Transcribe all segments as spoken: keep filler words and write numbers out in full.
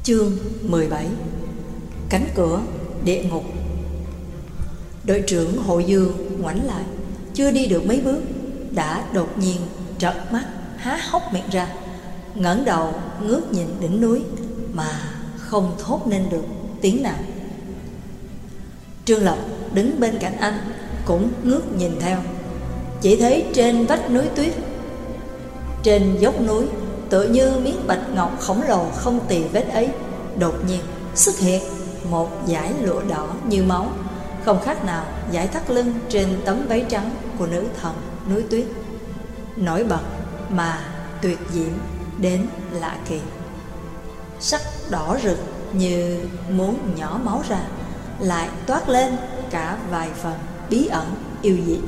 Chương mười bảy. Cánh cửa địa ngục. Đội trưởng Hội Dương ngoảnh lại, chưa đi được mấy bước đã đột nhiên trợn mắt, há hốc miệng ra, ngẩng đầu ngước nhìn đỉnh núi mà không thốt nên được tiếng nào. Trương Lập đứng bên cạnh anh cũng ngước nhìn theo, chỉ thấy trên vách núi tuyết, trên dốc núi tựa như miếng bạch ngọc khổng lồ không tì vết ấy, đột nhiên xuất hiện một dải lụa đỏ như máu, không khác nào dải thắt lưng trên tấm váy trắng của nữ thần núi tuyết, nổi bật mà tuyệt diễm đến lạ kỳ. Sắc đỏ rực như muốn nhỏ máu ra, lại toát lên cả vài phần bí ẩn yêu dị.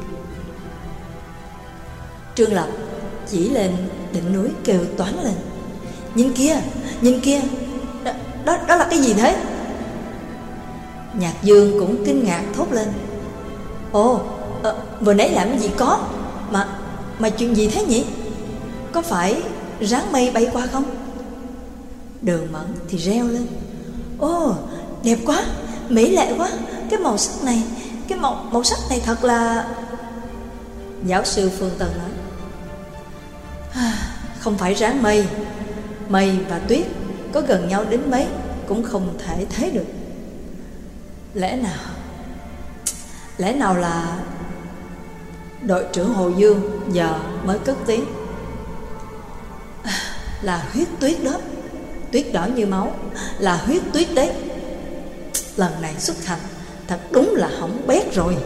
Trương Lập chỉ lên đỉnh núi kêu toáng lên: "Nhìn kia, nhìn kia, đó, đó, đó là cái gì thế?" Nhạc Dương cũng kinh ngạc thốt lên: "Ồ, à, vừa nãy làm cái gì có, mà mà chuyện gì thế nhỉ? Có phải ráng mây bay qua không?" Đường Mẫn thì reo lên: "Ồ, đẹp quá, mỹ lệ quá, cái màu sắc này, cái màu màu sắc này thật là..." Giáo sư Phương Tân nói: "Không phải ráng mây, mây và tuyết có gần nhau đến mấy cũng không thể thấy được. Lẽ nào, lẽ nào là..." Đội trưởng Hồ Dương giờ mới cất tiếng: "Là huyết tuyết đó, tuyết đỏ như máu, là huyết tuyết đấy. Lần này xuất hành thật đúng là hỏng bét rồi."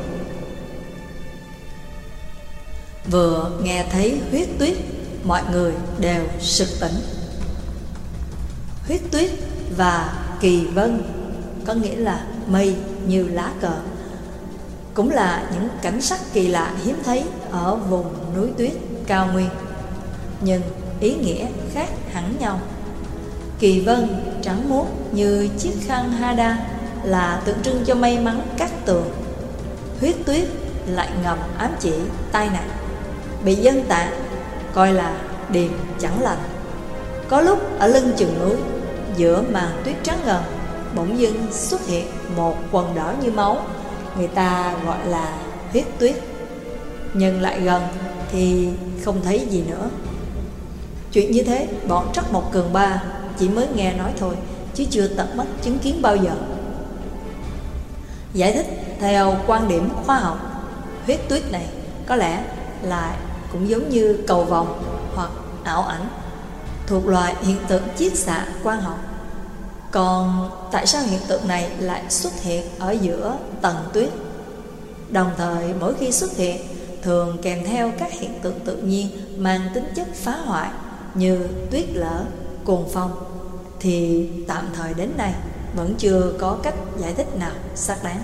Vừa nghe thấy huyết tuyết, mọi người đều sực tỉnh. Huyết tuyết và kỳ vân có nghĩa là mây như lá cờ, cũng là những cảnh sắc kỳ lạ hiếm thấy ở vùng núi tuyết cao nguyên, nhưng ý nghĩa khác hẳn nhau. Kỳ vân trắng muốt như chiếc khăn hada là tượng trưng cho may mắn cát tường. Huyết tuyết lại ngầm ám chỉ tai nạn, bị dân tạ coi là điềm chẳng lành. Có lúc ở lưng chừng núi, giữa màn tuyết trắng ngần, bỗng dưng xuất hiện một quần đỏ như máu, người ta gọi là huyết tuyết. Nhưng lại gần thì không thấy gì nữa. Chuyện như thế bọn Trắc Mộc Cường Ba chỉ mới nghe nói thôi, chứ chưa tận mắt chứng kiến bao giờ. Giải thích theo quan điểm khoa học, huyết tuyết này có lẽ là cũng giống như cầu vồng hoặc ảo ảnh, thuộc loại hiện tượng chiết xạ quang học. Còn tại sao hiện tượng này lại xuất hiện ở giữa tầng tuyết? Đồng thời mỗi khi xuất hiện thường kèm theo các hiện tượng tự nhiên mang tính chất phá hoại như tuyết lở, cuồng phong, thì tạm thời đến nay vẫn chưa có cách giải thích nào xác đáng.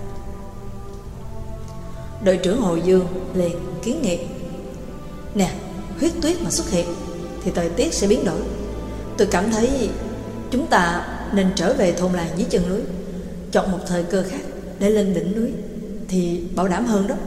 Đội trưởng Hồ Dương liền kiến nghị: "Nè, huyết tuyết mà xuất hiện thì thời tiết sẽ biến đổi. Tôi cảm thấy chúng ta nên trở về thôn làng dưới chân núi, chọn một thời cơ khác để lên đỉnh núi thì bảo đảm hơn đó."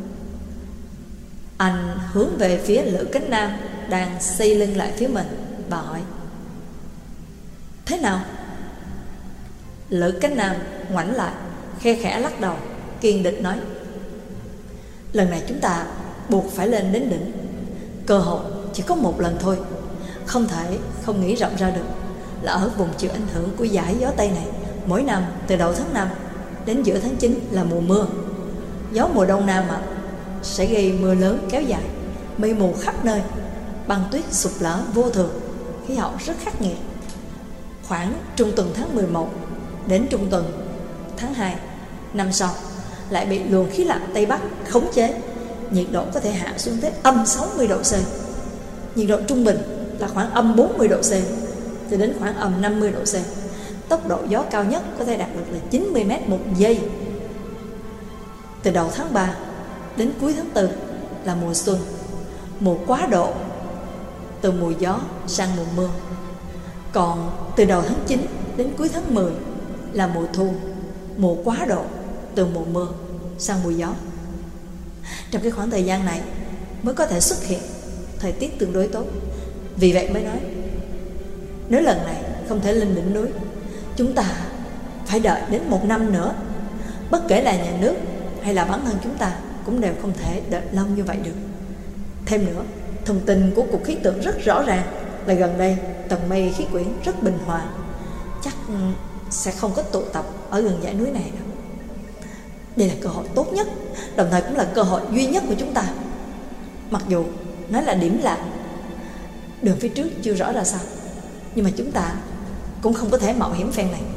Anh hướng về phía Lữ Cánh Nam đang xây lưng lại phía mình và hỏi: "Thế nào?" Lữ Cánh Nam ngoảnh lại, khe khẽ lắc đầu, kiên định nói: "Lần này chúng ta buộc phải lên đến đỉnh. Cơ hội chỉ có một lần thôi, không thể không nghĩ rộng ra được là ở vùng chịu ảnh hưởng của dải gió Tây này, mỗi năm từ đầu tháng năm đến giữa tháng chín là mùa mưa. Gió mùa đông nam mạnh sẽ gây mưa lớn kéo dài, mây mù khắp nơi, băng tuyết sụp lở vô thường, khí hậu rất khắc nghiệt. Khoảng trung tuần tháng mười một đến trung tuần tháng hai năm sau lại bị luồng khí lạnh Tây Bắc khống chế, nhiệt độ có thể hạ xuống tới âm sáu mươi độ C. Nhiệt độ trung bình là khoảng âm bốn mươi độ C cho đến khoảng âm năm mươi độ C. Tốc độ gió cao nhất có thể đạt được là chín mươi mét một giây. Từ đầu tháng ba đến cuối tháng tư là mùa xuân, mùa quá độ, từ mùa gió sang mùa mưa. Còn từ đầu tháng chín đến cuối tháng mười là mùa thu, mùa quá độ, từ mùa mưa sang mùa gió. Trong cái khoảng thời gian này mới có thể xuất hiện thời tiết tương đối tốt. Vì vậy mới nói, nếu lần này không thể lên đỉnh núi. Chúng ta phải đợi đến một năm nữa. Bất kể là nhà nước hay là bản thân chúng ta cũng đều không thể đợi lâu như vậy được. Thêm nữa, thông tin của cục khí tượng rất rõ ràng là gần đây tầng mây khí quyển rất bình hòa, chắc sẽ không có tụ tập ở gần dãy núi này đâu. Đây là cơ hội tốt nhất, đồng thời cũng là cơ hội duy nhất của chúng ta. Mặc dù nó là điểm lạc, đường phía trước chưa rõ ra sao, nhưng mà chúng ta cũng không có thể mạo hiểm phen này.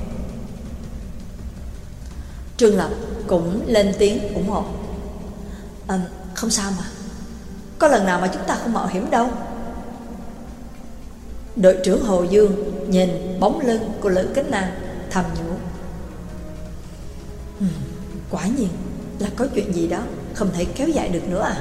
Trương Lập cũng lên tiếng ủng hộ. À, không sao mà, có lần nào mà chúng ta không mạo hiểm đâu. Đội trưởng Hồ Dương nhìn bóng lưng của Lữ Cánh Nam thầm nhủ, ừ, quả nhiên là có chuyện gì đó không thể kéo dài được nữa à.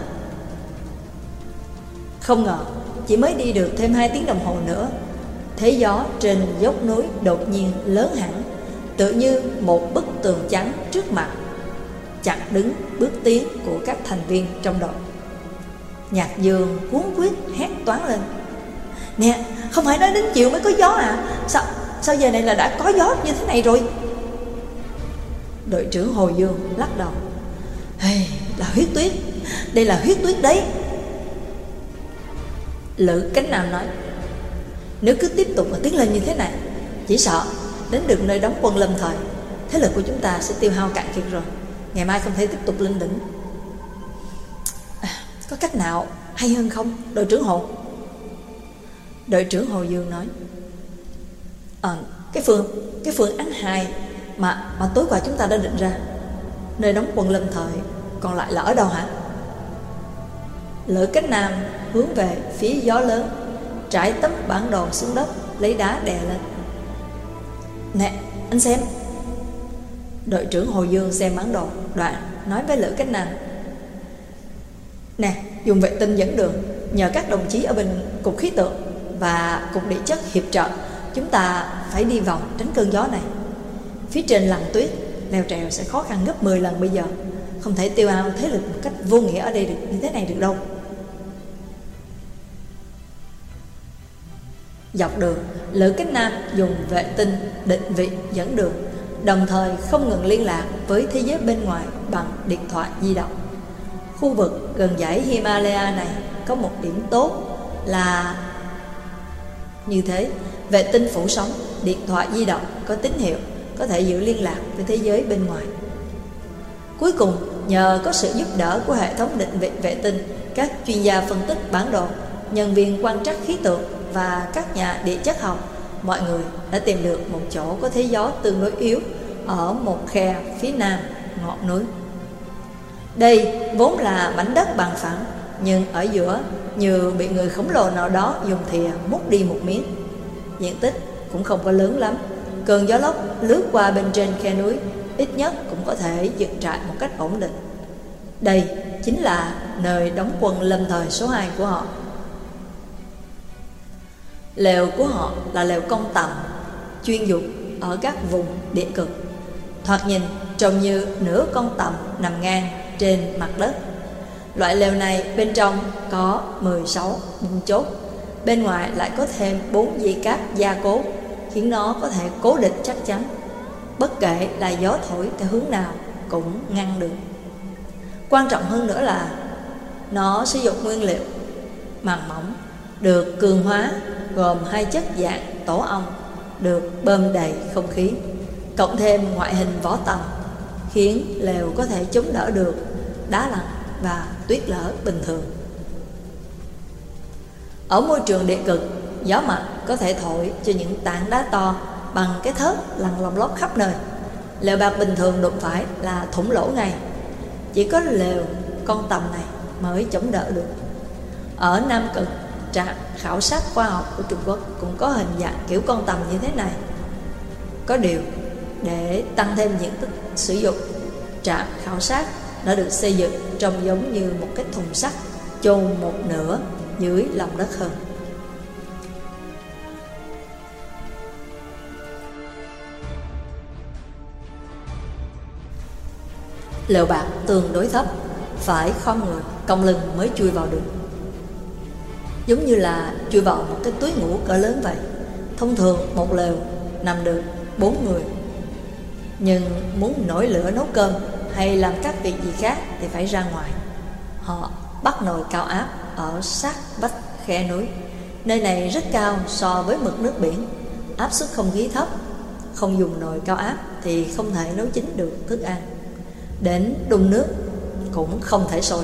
Không ngờ chỉ mới đi được thêm hai tiếng đồng hồ nữa, thế gió trên dốc núi đột nhiên lớn hẳn, tự như một bức tường trắng trước mặt, chặn đứng bước tiến của các thành viên trong đội. Nhạc Dương cuống quýt hét toáng lên, nè, không phải nói đến chiều mới có gió à? Sao, sao giờ này là đã có gió như thế này rồi? Đội trưởng Hồ Dương lắc đầu, hey, là huyết tuyết, đây là huyết tuyết đấy. Lữ Cánh Nam nói, nếu cứ tiếp tục mà tiến lên như thế này, chỉ sợ đến được nơi đóng quân lâm thời, thế lực của chúng ta sẽ tiêu hao cạn kiệt rồi, ngày mai không thể tiếp tục lên đỉnh. À, có cách nào hay hơn không, đội trưởng Hồ? Đội trưởng Hồ Dương nói, à, cái phương cái phương án hai mà mà tối qua chúng ta đã định ra, nơi đóng quân lâm thời còn lại là ở đâu hả? Lữ Cánh Nam hướng về phía gió lớn, trải tấm bản đồ xuống đất, lấy đá đè lên. Nè, anh xem. Đội trưởng Hồ Dương xem bản đồ, đoạn nói với Lữ Cánh Nam, nè, dùng vệ tinh dẫn đường, nhờ các đồng chí ở bên cục khí tượng và cục địa chất hiệp trợ, chúng ta phải đi vòng tránh cơn gió này. Phía trên lằn tuyết, leo trèo sẽ khó khăn gấp mười lần bây giờ, không thể tiêu hao thế lực một cách vô nghĩa ở đây được như thế này được đâu. Dọc đường, Lữ Cánh Nam dùng vệ tinh định vị dẫn đường, đồng thời không ngừng liên lạc với thế giới bên ngoài bằng điện thoại di động. Khu vực gần dãy Himalaya này có một điểm tốt là như thế, vệ tinh phủ sóng, điện thoại di động có tín hiệu, có thể giữ liên lạc với thế giới bên ngoài. Cuối cùng, nhờ có sự giúp đỡ của hệ thống định vị vệ tinh, các chuyên gia phân tích bản đồ, nhân viên quan trắc khí tượng và các nhà địa chất học, mọi người đã tìm được một chỗ có thế gió tương đối yếu ở một khe phía nam ngọn núi. Đây vốn là mảnh đất bằng phẳng, nhưng ở giữa như bị người khổng lồ nào đó dùng thìa múc đi một miếng. Diện tích cũng không có lớn lắm, cơn gió lốc lướt qua bên trên khe núi, ít nhất cũng có thể dựng trại một cách ổn định. Đây chính là nơi đóng quân lâm thời số hai của họ. Lều của họ là lều công tầm, chuyên dụng ở các vùng địa cực. Thoạt nhìn trông như nửa con tầm nằm ngang trên mặt đất. Loại lều này bên trong có mười sáu bung chốt, bên ngoài lại có thêm bốn dây cáp gia cố, khiến nó có thể cố định chắc chắn, bất kể là gió thổi theo hướng nào cũng ngăn được. Quan trọng hơn nữa là nó sử dụng nguyên liệu màng mỏng, được cường hóa, gồm hai chất dạng tổ ong, được bơm đầy không khí, cộng thêm ngoại hình vỏ tầm, khiến lều có thể chống đỡ được đá lạnh và tuyết lở bình thường. Ở môi trường địa cực, gió mạnh có thể thổi cho những tảng đá to bằng cái thớt lăn lông lốc khắp nơi. Lều bạt bình thường đụng phải là thủng lỗ ngay. Chỉ có lều con tầm này mới chống đỡ được. Ở Nam Cực, trạm khảo sát khoa học của Trung Quốc cũng có hình dạng kiểu con tầm như thế này. Có điều, để tăng thêm diện tích sử dụng, trạm khảo sát đã được xây dựng trông giống như một cái thùng sắt chôn một nửa dưới lòng đất hơn. Lều bạt tương đối thấp, phải khom người, cong lưng mới chui vào được, giống như là chui vào một cái túi ngủ cỡ lớn vậy. Thông thường một lều nằm được bốn người, nhưng muốn nổi lửa nấu cơm hay làm các việc gì khác thì phải ra ngoài. Họ bắt nồi cao áp ở sát vách khe núi. Nơi này rất cao so với mực nước biển, áp suất không khí thấp. Không dùng nồi cao áp thì không thể nấu chín được thức ăn. Đến đun nước cũng không thể sôi.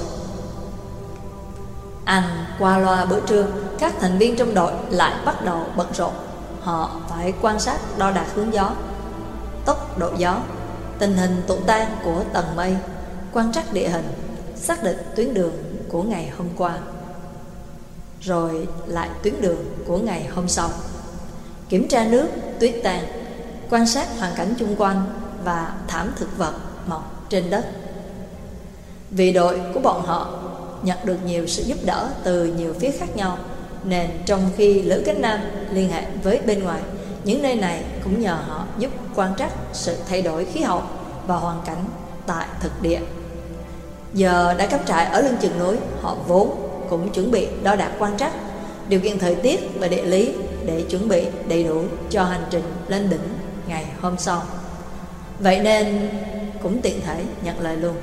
Ăn qua loa bữa trưa, các thành viên trong đội lại bắt đầu bận rộn. Họ phải quan sát đo đạc hướng gió, tốc độ gió, tình hình tụ tan của tầng mây, quan trắc địa hình, xác định tuyến đường của ngày hôm qua, rồi lại tuyến đường của ngày hôm sau, kiểm tra nước, tuyết tan, quan sát hoàn cảnh chung quanh và thảm thực vật mọc trên đất. Vì đội của bọn họ nhận được nhiều sự giúp đỡ từ nhiều phía khác nhau, nên trong khi Lữ Cánh Nam liên hệ với bên ngoài, những nơi này cũng nhờ họ giúp quan trắc sự thay đổi khí hậu và hoàn cảnh tại thực địa. Giờ đã cắm trại ở lưng chừng núi, họ vốn cũng chuẩn bị đo đạc quan trắc điều kiện thời tiết và địa lý để chuẩn bị đầy đủ cho hành trình lên đỉnh ngày hôm sau. Vậy nên cũng tiện thể nhận lời luôn.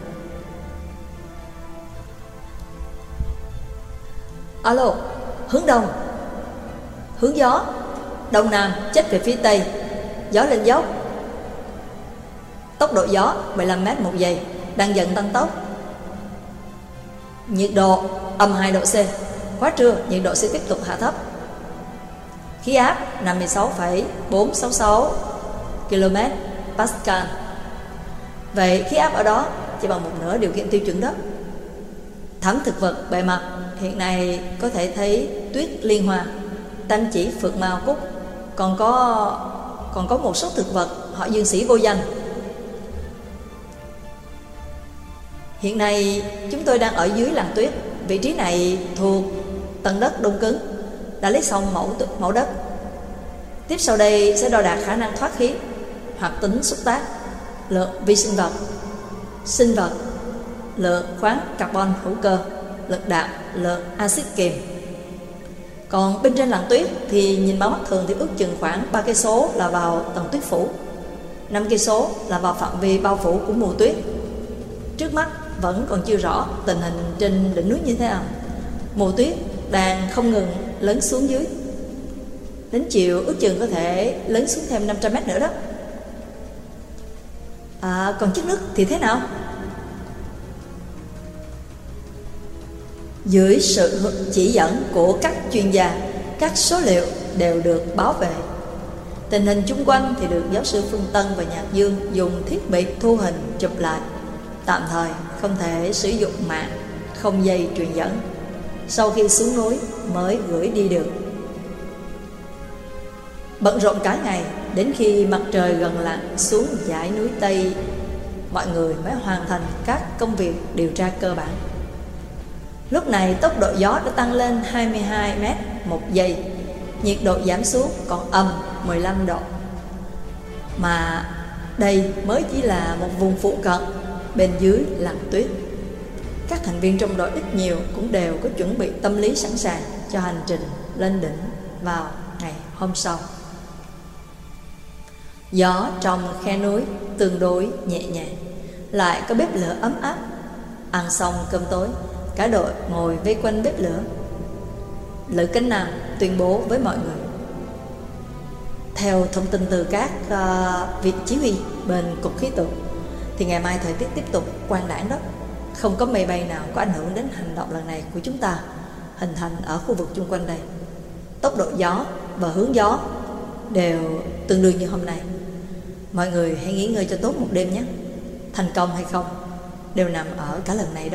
Alo, hướng đông. Hướng gió đông nam, chết về phía tây, gió lên dốc. Tốc độ gió mười lăm mét một giây, đang dần tăng tốc. Nhiệt độ âm hai độ C. Quá trưa nhiệt độ sẽ tiếp tục hạ thấp. Khí áp năm mươi sáu phẩy bốn sáu sáu km Pascal. Vậy khí áp ở đó chỉ bằng một nửa điều kiện tiêu chuẩn đó. Thảm thực vật bề mặt hiện nay có thể thấy tuyết liên hoa, tam chỉ phượng mao cúc, còn có còn có một số thực vật họ dương sĩ vô danh. Hiện nay chúng tôi đang ở dưới làn tuyết. Vị trí này thuộc tầng đất đông cứng, đã lấy xong mẫu mẫu đất. Tiếp sau đây sẽ đo đạc khả năng thoát khí, hoạt tính xúc tác, lượng vi sinh vật, sinh vật, lượng khoáng carbon hữu cơ, lực đạm, lượng axit kiềm. Còn bên trên làn tuyết thì nhìn bằng mắt thường thì ước chừng khoảng ba cây số là vào tầng tuyết phủ, năm cây số là vào phạm vi bao phủ của mùa tuyết. Trước mắt vẫn còn chưa rõ tình hình trên đỉnh núi như thế nào. Mùa tuyết đang không ngừng lớn xuống dưới. Đến chiều ước chừng có thể lớn xuống thêm năm trăm mét nữa đó. À, còn chất nước thì thế nào? Dưới sự chỉ dẫn của các chuyên gia, các số liệu đều được báo về. Tình hình chung quanh thì được giáo sư Phương Tân và Nhạc Dương dùng thiết bị thu hình chụp lại. Tạm thời không thể sử dụng mạng, không dây truyền dẫn. Sau khi xuống núi mới gửi đi được. Bận rộn cả ngày, đến khi mặt trời gần lặn xuống dãy núi Tây, mọi người mới hoàn thành các công việc điều tra cơ bản. Lúc này tốc độ gió đã tăng lên hai mươi hai mét một giây, nhiệt độ giảm xuống còn âm mười lăm độ. Mà đây mới chỉ là một vùng phụ cận, bên dưới làn tuyết. Các thành viên trong đội ít nhiều cũng đều có chuẩn bị tâm lý sẵn sàng cho hành trình lên đỉnh vào ngày hôm sau. Gió trong khe núi tương đối nhẹ nhàng, lại có bếp lửa ấm áp. Ăn xong cơm tối, cả đội ngồi vây quanh bếp lửa. Lữ Cánh Nam tuyên bố với mọi người: theo thông tin từ các uh, vị chỉ huy bên cục khí tượng thì ngày mai thời tiết tiếp tục quang đãng đó. Không có mây bay nào có ảnh hưởng đến hành động lần này của chúng ta hình thành ở khu vực chung quanh đây. Tốc độ gió và hướng gió đều tương đương như hôm nay. Mọi người hãy nghỉ ngơi cho tốt một đêm nhé. Thành công hay không đều nằm ở cả lần này đó.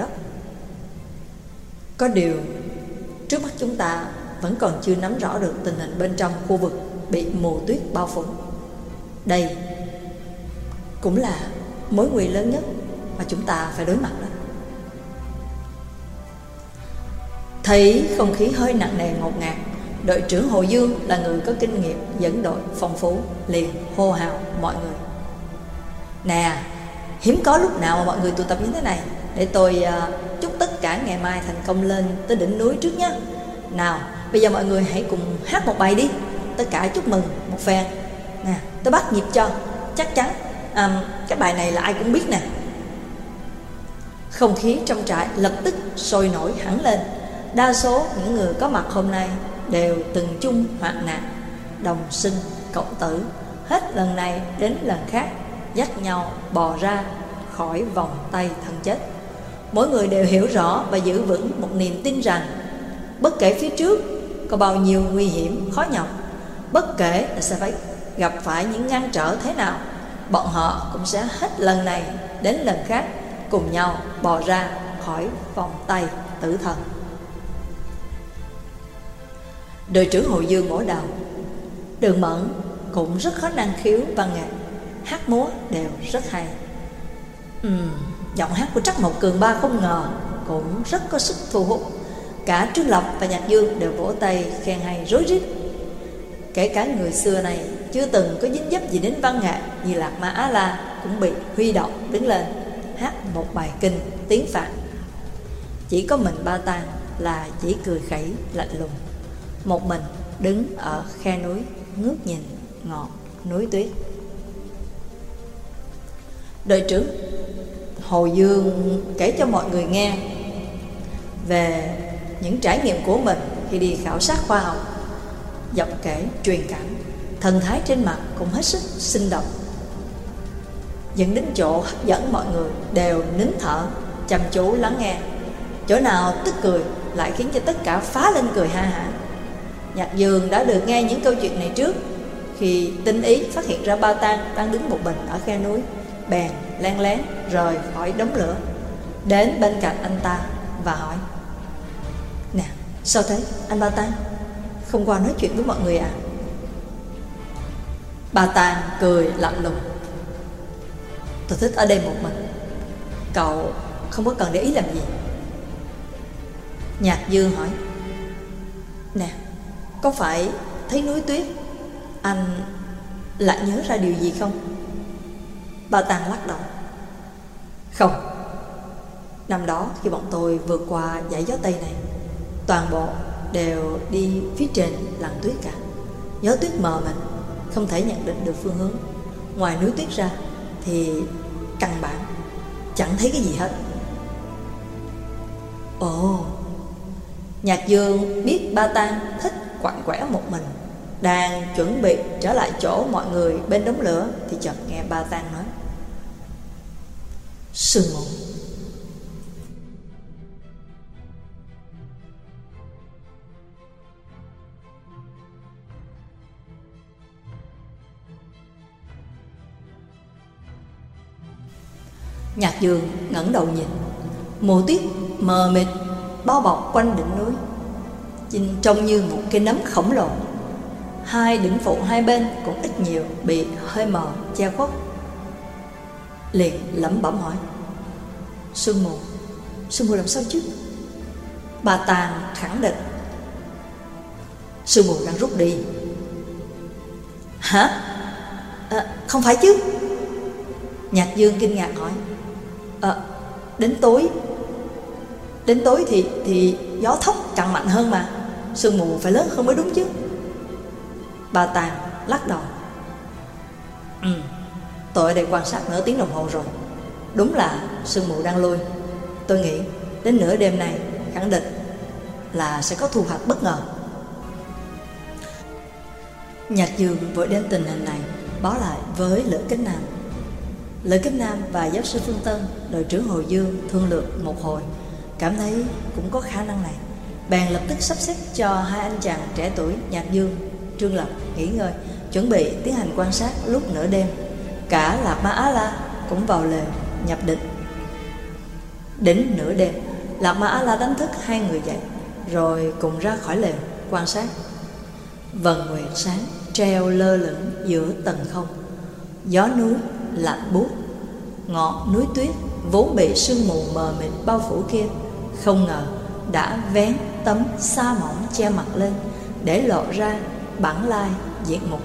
Có điều trước mắt chúng ta vẫn còn chưa nắm rõ được tình hình bên trong khu vực bị mùa tuyết bao phủ. Đây cũng là mối nguy lớn nhất mà chúng ta phải đối mặt đó. Thấy không khí hơi nặng nề ngột ngạt, đội trưởng Hồ Dương là người có kinh nghiệm dẫn đội phong phú, liền hô hào mọi người: nè, hiếm có lúc nào mà mọi người tụ tập như thế này. Để tôi uh, chúc tất cả ngày mai thành công lên tới đỉnh núi trước nhé. Nào, bây giờ mọi người hãy cùng hát một bài đi. tất cả chúc mừng một phen. Nè, tôi bắt nhịp cho, chắc chắn à, cái bài này là ai cũng biết nè. Không khí trong trại lập tức sôi nổi hẳn lên. Đa số những người có mặt hôm nay đều từng chung hoạn nạn, đồng sinh cộng tử, hết lần này đến lần khác dắt nhau bò ra khỏi vòng tay thân chết. Mỗi người đều hiểu rõ và giữ vững một niềm tin rằng bất kể phía trước có bao nhiêu nguy hiểm khó nhọc, bất kể là sẽ phải gặp phải những ngăn trở thế nào, bọn họ cũng sẽ hết lần này đến lần khác cùng nhau bò ra khỏi vòng tay tử thần. Đội trưởng Hồ Dương ngổ đầu. Đường Mẫn cũng rất có năng khiếu văn nghệ, hát múa đều rất hay. uhm, Giọng hát của Trắc Mộc Cường Ba không ngờ cũng rất có sức thu hút. Cả Trương Lập và Nhạc Dương đều vỗ tay khen hay rối rít. Kể cả người xưa này chưa từng có dính dấp gì đến văn nghệ như Lạc Ma Á La cũng bị huy động đứng lên hát một bài kinh tiếng Phạn. Chỉ có mình Ba Tàng là chỉ cười khẩy lạnh lùng, một mình đứng ở khe núi ngước nhìn ngọn núi tuyết. Đội trưởng Hồ Dương kể cho mọi người nghe về những trải nghiệm của mình khi đi khảo sát khoa học. Giọng kể truyền cảm, thần thái trên mặt cũng hết sức sinh động, dẫn đến chỗ hấp dẫn mọi người đều nín thở chăm chú lắng nghe. Chỗ nào tức cười lại khiến cho tất cả phá lên cười ha hả. Nhạc Dương đã được nghe những câu chuyện này trước. Khi tinh ý phát hiện ra Ba Tàng đang đứng một mình ở khe núi, bèn len lén rời khỏi đống lửa, đến bên cạnh anh ta và hỏi: Nè, sao thế anh Ba Tàng? Không qua nói chuyện với mọi người à? Ba Tàng cười lạnh lùng: Tôi thích ở đây một mình, cậu không có cần để ý làm gì. Nhạc Dương hỏi: Nè, có phải thấy núi tuyết anh lại nhớ ra điều gì không? Ba Tàng lắc đầu: Không. Năm đó khi bọn tôi vượt qua dãy gió Tây này, toàn bộ đều đi phía trên làn tuyết cả. Gió tuyết mờ mịt, không thể nhận định được phương hướng. Ngoài núi tuyết ra thì căn bản chẳng thấy cái gì hết. Ồ. Nhạc Dương biết Ba Tàng thích quạnh quẻ một mình, đang chuẩn bị trở lại chỗ mọi người bên đống lửa thì chợt nghe Ba Tàng nói: Sương mù. Nhạc Dương ngẩng đầu nhìn, mù tuyết mờ mịt bao bọc quanh đỉnh núi, nhìn trông như một cái nấm khổng lồ. Hai đỉnh phụ hai bên cũng ít nhiều bị hơi mờ che khuất. Liền lẩm bẩm hỏi: Sương mù, sương mù làm sao chứ? Ba Tàng khẳng định: Sương mù đang rút đi. Hả? À, không phải chứ? Nhạc Dương kinh ngạc hỏi: À, đến tối Đến tối thì thì gió thốc càng mạnh hơn mà, sương mù phải lớn hơn mới đúng chứ. Ba Tàng lắc đầu: Ừ, tôi ở đây quan sát nửa tiếng đồng hồ rồi, đúng là sương mù đang lui. Tôi nghĩ đến nửa đêm này khẳng định là sẽ có thu hoạch bất ngờ. Nhạc Dương vội đem tình hình này báo lại với Lữ Kính Nam. Lữ Kính Nam và giáo sư Phương Tân, đội trưởng Hồ Dương thương lượng một hồi, cảm thấy cũng có khả năng này, bèn lập tức sắp xếp cho hai anh chàng trẻ tuổi Nhạc Dương, Trương Lập nghỉ ngơi, chuẩn bị tiến hành quan sát lúc nửa đêm. Cả Lạc Ma Á La cũng vào lều nhập định. Đến nửa đêm, Lạc Ma Á La đánh thức hai người dậy, rồi cùng ra khỏi lều quan sát. Vầng nguyệt sáng treo lơ lửng giữa tầng không, gió núi lạnh buốt. Ngọn núi tuyết vốn bị sương mù mờ mịt bao phủ kia không ngờ đã vén tấm sa mỏng che mặt lên, để lộ ra bản lai diện mục.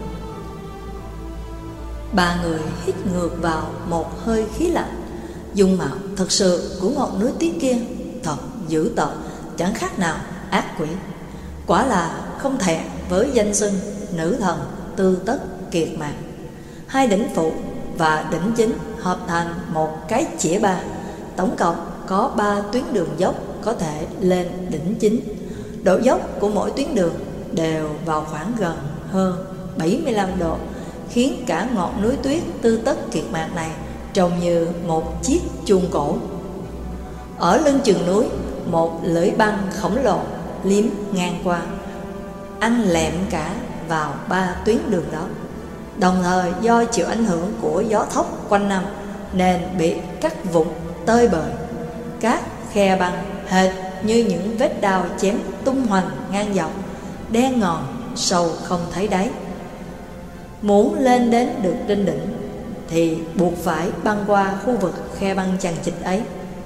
Ba người hít ngược vào một hơi khí lạnh. Dung mạo thật sự của ngọn núi tuyết kia thật dữ tợn, chẳng khác nào ác quỷ. Quả là không thẹn với danh xưng nữ thần Tư Tất Kiệt Mạc. Hai đỉnh phụ và đỉnh chính hợp thành một cái chĩa ba. Tổng cộng có ba tuyến đường dốc có thể lên đỉnh chính. Độ dốc của mỗi tuyến đường đều vào khoảng gần hơn bảy mươi lăm độ, khiến cả ngọn núi tuyết Tư Tất Kiệt Mạc này trông như một chiếc chuông cổ. Ở lưng chừng núi, một lưỡi băng khổng lồ liếm ngang qua, ăn lẹm cả vào ba tuyến đường đó. Đồng thời do chịu ảnh hưởng của gió thốc quanh năm nên bị cắt vụn tơi bời. Các khe băng hệt như những vết đao chém tung hoành ngang dọc, đen ngòm sâu không thấy đáy. Muốn lên đến được trên đỉnh thì buộc phải băng qua khu vực khe băng chằng chịt ấy.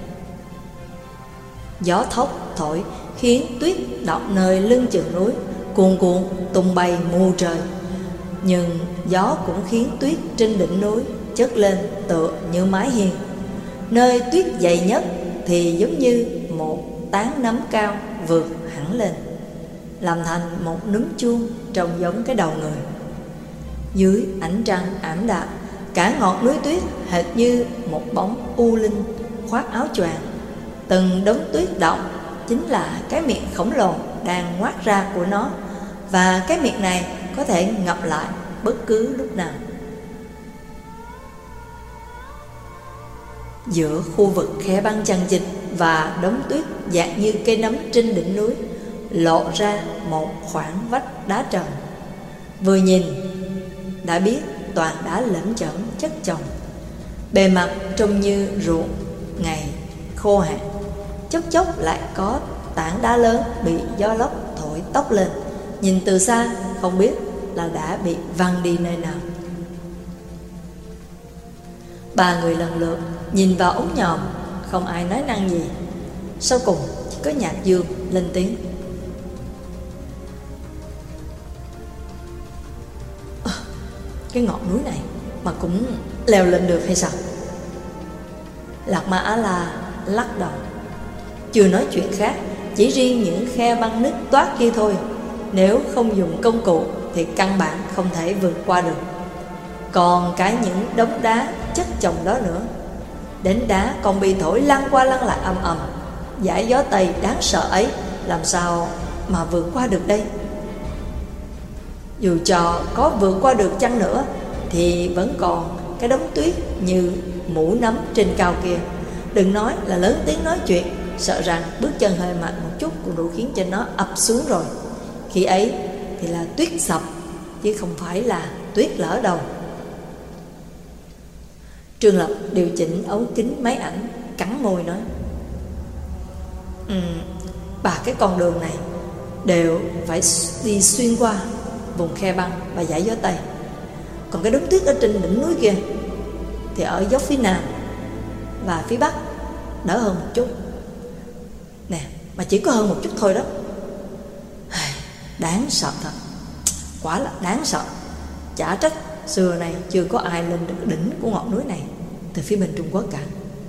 Gió thốc thổi khiến tuyết đọng nơi lưng chừng núi cuồn cuộn tung bay mù trời. Nhưng gió cũng khiến tuyết trên đỉnh núi chất lên tựa như mái hiên. Nơi tuyết dày nhất thì giống như một tán nấm cao vượt hẳn lên, làm thành một núm chuông trông giống cái đầu người. Dưới ánh trăng ảm đạm, cả ngọn núi tuyết hệt như một bóng u linh khoác áo choàng. Từng đống tuyết động chính là cái miệng khổng lồ đang ngoác ra của nó, và cái miệng này có thể ngập lại bất cứ lúc nào. Giữa khu vực khe băng chằng chịt và đống tuyết dạng như cây nấm trên đỉnh núi lộ ra một khoảng vách đá trần. Vừa nhìn đã biết toàn đá lởm chởm chất chồng, bề mặt trông như ruộng ngày khô hạn. Chốc chốc lại có tảng đá lớn bị gió lốc thổi tốc lên, nhìn từ xa không biết là đã bị văng đi nơi nào. Ba người lần lượt nhìn vào ống nhòm, không ai nói năng gì. Sau cùng chỉ có Nhạc Dương lên tiếng: à, cái ngọn núi này mà cũng leo lên được hay sao? Lạc Ma Á La lắc đầu: chưa nói chuyện khác, chỉ riêng những khe băng nứt toát kia thôi, nếu không dùng công cụ thì căn bản không thể vượt qua được. Còn cả những đống đá chất chồng đó nữa, đến đá còn bị thổi lăn qua lăn lại ầm ầm. Dải gió Tây đáng sợ ấy làm sao mà vượt qua được đây? Dù cho có vượt qua được chăng nữa thì vẫn còn cái đống tuyết như mũ nấm trên cao kia. Đừng nói là lớn tiếng nói chuyện, sợ rằng bước chân hơi mạnh một chút cũng đủ khiến cho nó ập xuống rồi. Khi ấy thì là tuyết sập chứ không phải là tuyết lở đầu. Trương Lập điều chỉnh ống kính máy ảnh, cắn môi nói: ừ, ba cái con đường này đều phải đi xuyên qua vùng khe băng và dải gió Tây. Còn cái đống tuyết ở trên đỉnh núi kia thì ở dốc phía Nam và phía Bắc đỡ hơn một chút. Nè, mà chỉ có hơn một chút thôi đó. Đáng sợ thật, quả là đáng sợ. Chả trách xưa này chưa có ai lên được đỉnh của ngọn núi này từ phía bên Trung Quốc cả.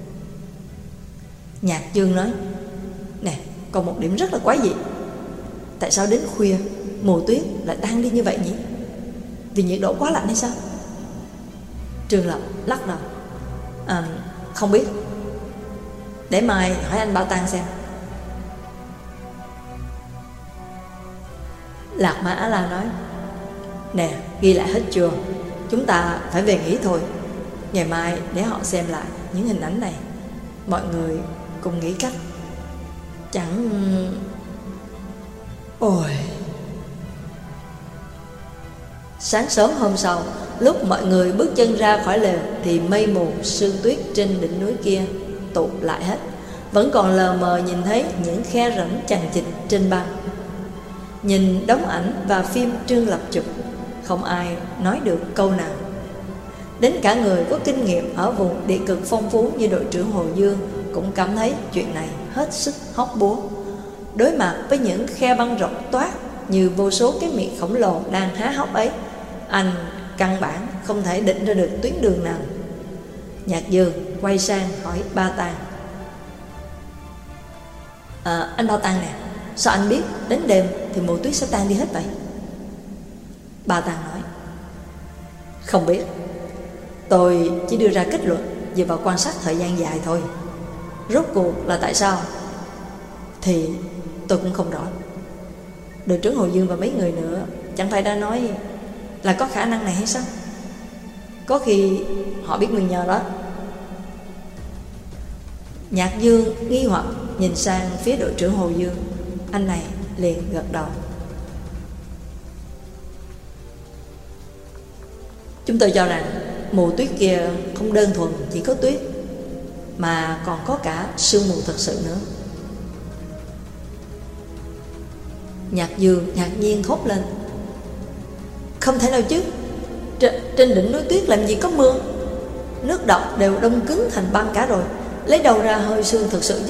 Nhạc Dương nói: nè, còn một điểm rất là quái dị. Tại sao đến khuya mùa tuyết lại tan đi như vậy nhỉ? Vì nhiệt độ quá lạnh hay sao? Trương Lập lắc đầu: à, không biết, để mai hỏi anh Bảo Tàng xem. Lạc Ma Á La nói: nè, ghi lại hết chưa? Chúng ta phải về nghỉ thôi. Ngày mai để họ xem lại những hình ảnh này, mọi người cùng nghĩ cách. Chẳng... Ôi... Sáng sớm hôm sau, lúc mọi người bước chân ra khỏi lều thì mây mù sương tuyết trên đỉnh núi kia tụ lại hết. Vẫn còn lờ mờ nhìn thấy những khe rãnh chằng chịt trên băng. Nhìn đống ảnh và phim Trương Lập chụp, không ai nói được câu nào. Đến cả người có kinh nghiệm ở vùng địa cực phong phú như đội trưởng Hồ Dương cũng cảm thấy chuyện này hết sức hóc búa. Đối mặt với những khe băng rộng toát như vô số cái miệng khổng lồ đang há hốc ấy, anh căn bản không thể định ra được tuyến đường nào. Nhạc Dương quay sang hỏi Ba Tàng: à, anh Ba Tàng nè, sao anh biết đến đêm thì mùa tuyết sẽ tan đi hết vậy? Ba Tàng nói: Không biết. Tôi chỉ đưa ra kết luận dựa vào quan sát thời gian dài thôi. Rốt cuộc là tại sao thì tôi cũng không rõ. Đội trưởng Hồ Dương và mấy người nữa chẳng phải đã nói là có khả năng này hay sao? Có khi họ biết nguyên nhân đó. Nhạc Dương nghi hoặc nhìn sang phía đội trưởng Hồ Dương. Anh này liền gật đầu. Chúng tôi cho rằng mùa tuyết kia không đơn thuần chỉ có tuyết, mà còn có cả sương mù thật sự nữa. Nhạc Dương ngạc nhiên thốt lên: Không thể nào chứ. Tr Trên đỉnh núi tuyết làm gì có mưa? Nước đọng đều đông cứng thành băng cả rồi, lấy đâu ra hơi sương thực sự chứ?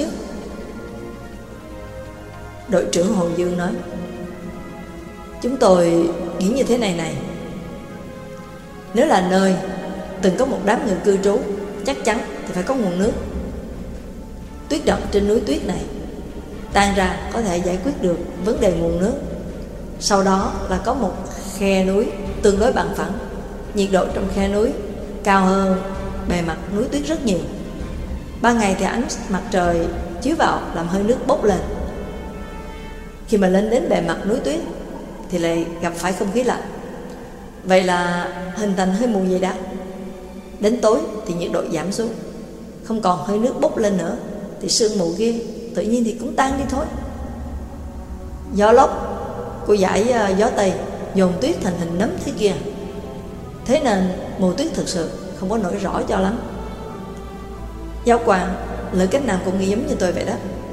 Đội trưởng Hồ Dương nói: Chúng tôi nghĩ như thế này này. Nếu là nơi từng có một đám người cư trú, chắc chắn thì phải có nguồn nước. Tuyết động trên núi tuyết này tan ra có thể giải quyết được vấn đề nguồn nước. Sau đó là có một khe núi tương đối bằng phẳng. Nhiệt độ trong khe núi cao hơn bề mặt núi tuyết rất nhiều. Ban ngày thì ánh mặt trời chiếu vào làm hơi nước bốc lên. Khi mà lên đến bề mặt núi tuyết thì lại gặp phải không khí lạnh. Vậy là hình thành hơi mù dày đặc. Đến tối thì nhiệt độ giảm xuống, không còn hơi nước bốc lên nữa, thì sương mù kia tự nhiên thì cũng tan đi thôi. Gió lốc của dải gió Tây dồn tuyết thành hình nấm thế kia. Thế nên mùa tuyết thực sự không có nổi rõ cho lắm. Giáo quan Lữ Cánh Nam cũng nghĩ giống như tôi vậy đó.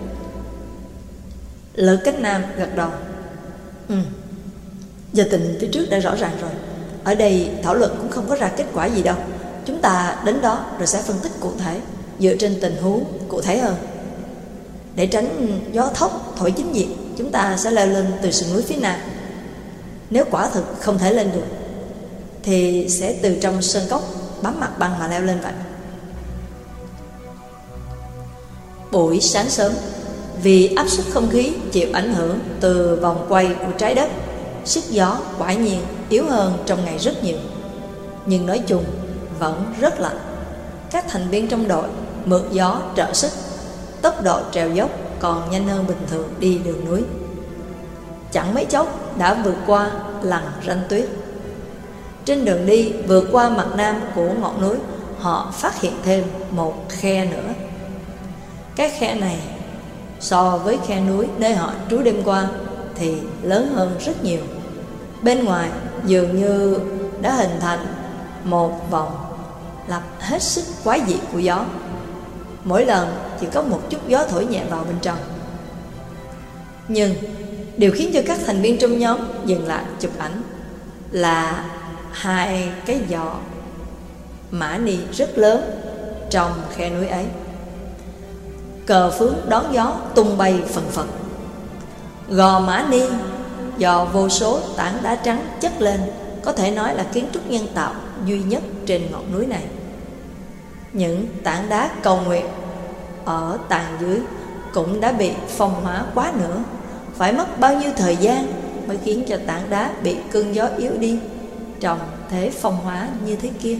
Lữ Cánh Nam gật đầu. Ừ, giờ tình phía trước đã rõ ràng rồi. Ở đây thảo luận cũng không có ra kết quả gì đâu. Chúng ta đến đó rồi sẽ phân tích cụ thể, dựa trên tình huống cụ thể hơn. Để tránh gió thốc thổi chính diện, chúng ta sẽ leo lên từ sườn núi phía nam. Nếu quả thực không thể lên được thì sẽ từ trong sơn cốc bám mặt băng mà leo lên vậy. Buổi sáng sớm, vì áp suất không khí chịu ảnh hưởng từ vòng quay của trái đất, sức gió quả nhiên yếu hơn trong ngày rất nhiều. Nhưng nói chung vẫn rất lạnh. Các thành viên trong đội mượn gió trợ sức. Tốc độ trèo dốc còn nhanh hơn bình thường đi đường núi. Chẳng mấy chốc đã vượt qua lằn ranh tuyết. Trên đường đi vượt qua mặt nam của ngọn núi, họ phát hiện thêm một khe nữa. Cái khe này so với khe núi nơi họ trú đêm qua thì lớn hơn rất nhiều. Bên ngoài dường như đã hình thành một vòng lặp hết sức quái dị của gió. Mỗi lần chỉ có một chút gió thổi nhẹ vào bên trong. Nhưng điều khiến cho các thành viên trong nhóm dừng lại chụp ảnh là hai cái giò mã ni rất lớn trong khe núi ấy. Cờ phướng đón gió tung bay phần phật. Gò mã ni do vô số tảng đá trắng chất lên, có thể nói là kiến trúc nhân tạo duy nhất trên ngọn núi này. Những tảng đá cầu nguyện ở tàn dưới cũng đã bị phong hóa quá nữa. Phải mất bao nhiêu thời gian mới khiến cho tảng đá bị cơn gió yếu đi trong thế phong hóa như thế kia.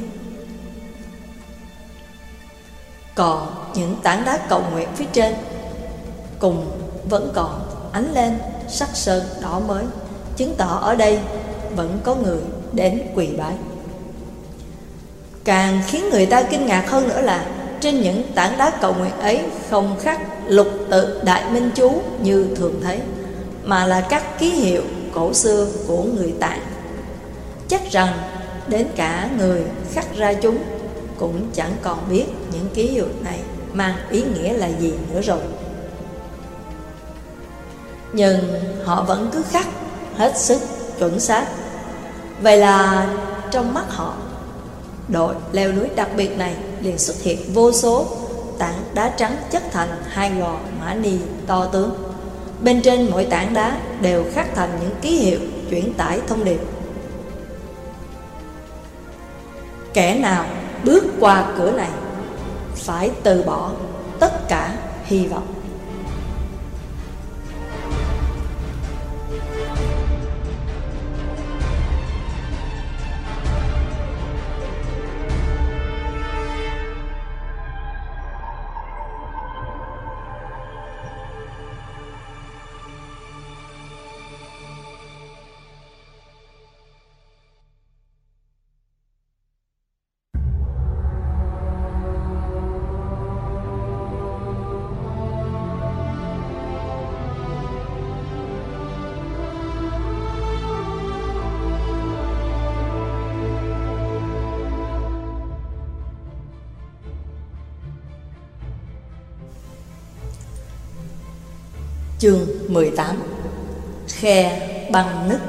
Còn những tảng đá cầu nguyện phía trên cùng vẫn còn ánh lên sắc sơn đỏ mới, chứng tỏ ở đây vẫn có người đến quỳ bái. Càng khiến người ta kinh ngạc hơn nữa là trên những tảng đá cầu nguyện ấy không khắc lục tự đại minh chú như thường thấy, mà là các ký hiệu cổ xưa của người Tạng. Chắc rằng đến cả người khắc ra chúng cũng chẳng còn biết những ký hiệu này mang ý nghĩa là gì nữa rồi. Nhưng họ vẫn cứ khắc hết sức chuẩn xác. Vậy là trong mắt họ, đội leo núi đặc biệt này liền xuất hiện vô số tảng đá trắng chất thành hai gò mã ni to tướng. Bên trên mỗi tảng đá đều khắc thành những ký hiệu chuyển tải thông điệp. Kẻ nào bước qua cửa này phải từ bỏ tất cả hy vọng. Chương mười tám. Khe băng nứt.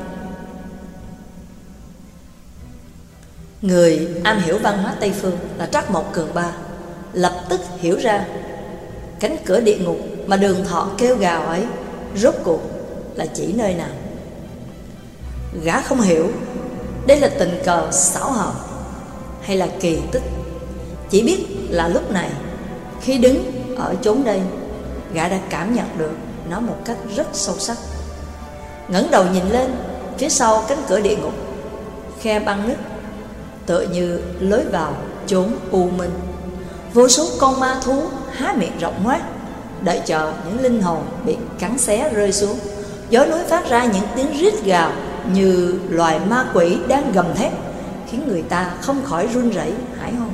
Người am hiểu văn hóa Tây Phương là Trắc Mộc Cường Ba lập tức hiểu ra cánh cửa địa ngục mà Đường Thọ kêu gào ấy rốt cuộc là chỉ nơi nào. Gã không hiểu đây là tình cờ xảo hợp hay là kỳ tích, chỉ biết là lúc này khi đứng ở chốn đây, gã đã cảm nhận được nó một cách rất sâu sắc. Ngẩng đầu nhìn lên, phía sau cánh cửa địa ngục, khe băng nứt tựa như lối vào chốn u minh. Vô số con ma thú há miệng rộng ngoác, đợi chờ những linh hồn bị cắn xé rơi xuống. Gió núi phát ra những tiếng rít gào như loài ma quỷ đang gầm thét, khiến người ta không khỏi run rẩy hãi hồn.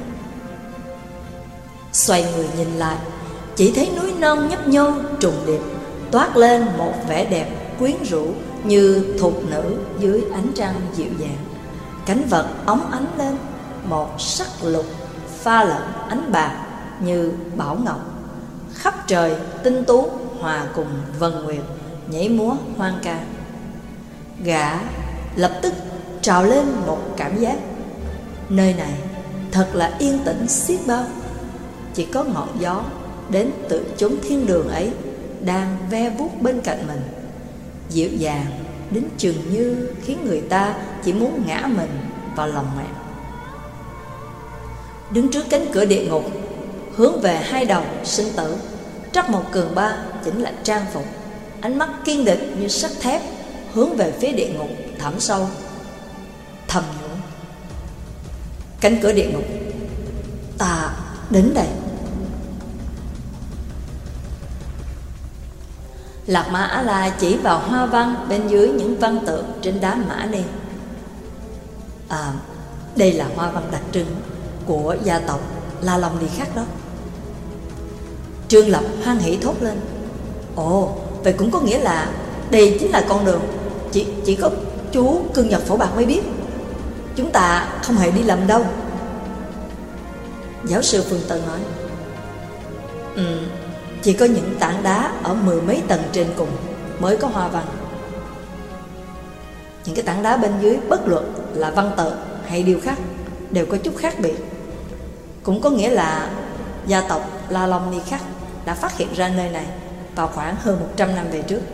Xoay người nhìn lại, chỉ thấy núi non nhấp nhô trùng điệp, toát lên một vẻ đẹp quyến rũ như thục nữ dưới ánh trăng dịu dàng. Cảnh vật óng ánh lên một sắc lục pha lẫn ánh bạc như bảo ngọc, khắp trời tinh tú hòa cùng vần nguyệt nhảy múa hoang ca. Gã lập tức trào lên một cảm giác, nơi này thật là yên tĩnh xiết bao. Chỉ có ngọn gió đến từ chốn thiên đường ấy đang ve vuốt bên cạnh mình, dịu dàng đến chừng như khiến người ta chỉ muốn ngã mình vào lòng mẹ. Đứng trước cánh cửa địa ngục, hướng về hai đầu sinh tử, Trắc Mộc Cường Ba chỉnh lại trang phục, ánh mắt kiên định như sắt thép hướng về phía địa ngục thẳm sâu, thầm nhủ: cánh cửa địa ngục, ta đến đây. Lạc Ma A La chỉ vào hoa văn bên dưới những văn tượng trên đá mã ni. À, đây là hoa văn đặc trưng của gia tộc La Long Đi Khắc đó. Trương Lập hoan hỉ thốt lên: ồ, vậy cũng có nghĩa là đây chính là con đường chỉ, chỉ có chú Cương Nhật Phổ Bạc mới biết. Chúng ta không hề đi lầm đâu. Giáo sư Phương Tân nói: Ừ, chỉ có những tảng đá ở mười mấy tầng trên cùng mới có hoa văn. Những cái tảng đá bên dưới bất luận là văn tự hay điêu khắc đều có chút khác biệt. Cũng có nghĩa là gia tộc La Long Ni Khắc đã phát hiện ra nơi này vào khoảng hơn một trăm năm về trước.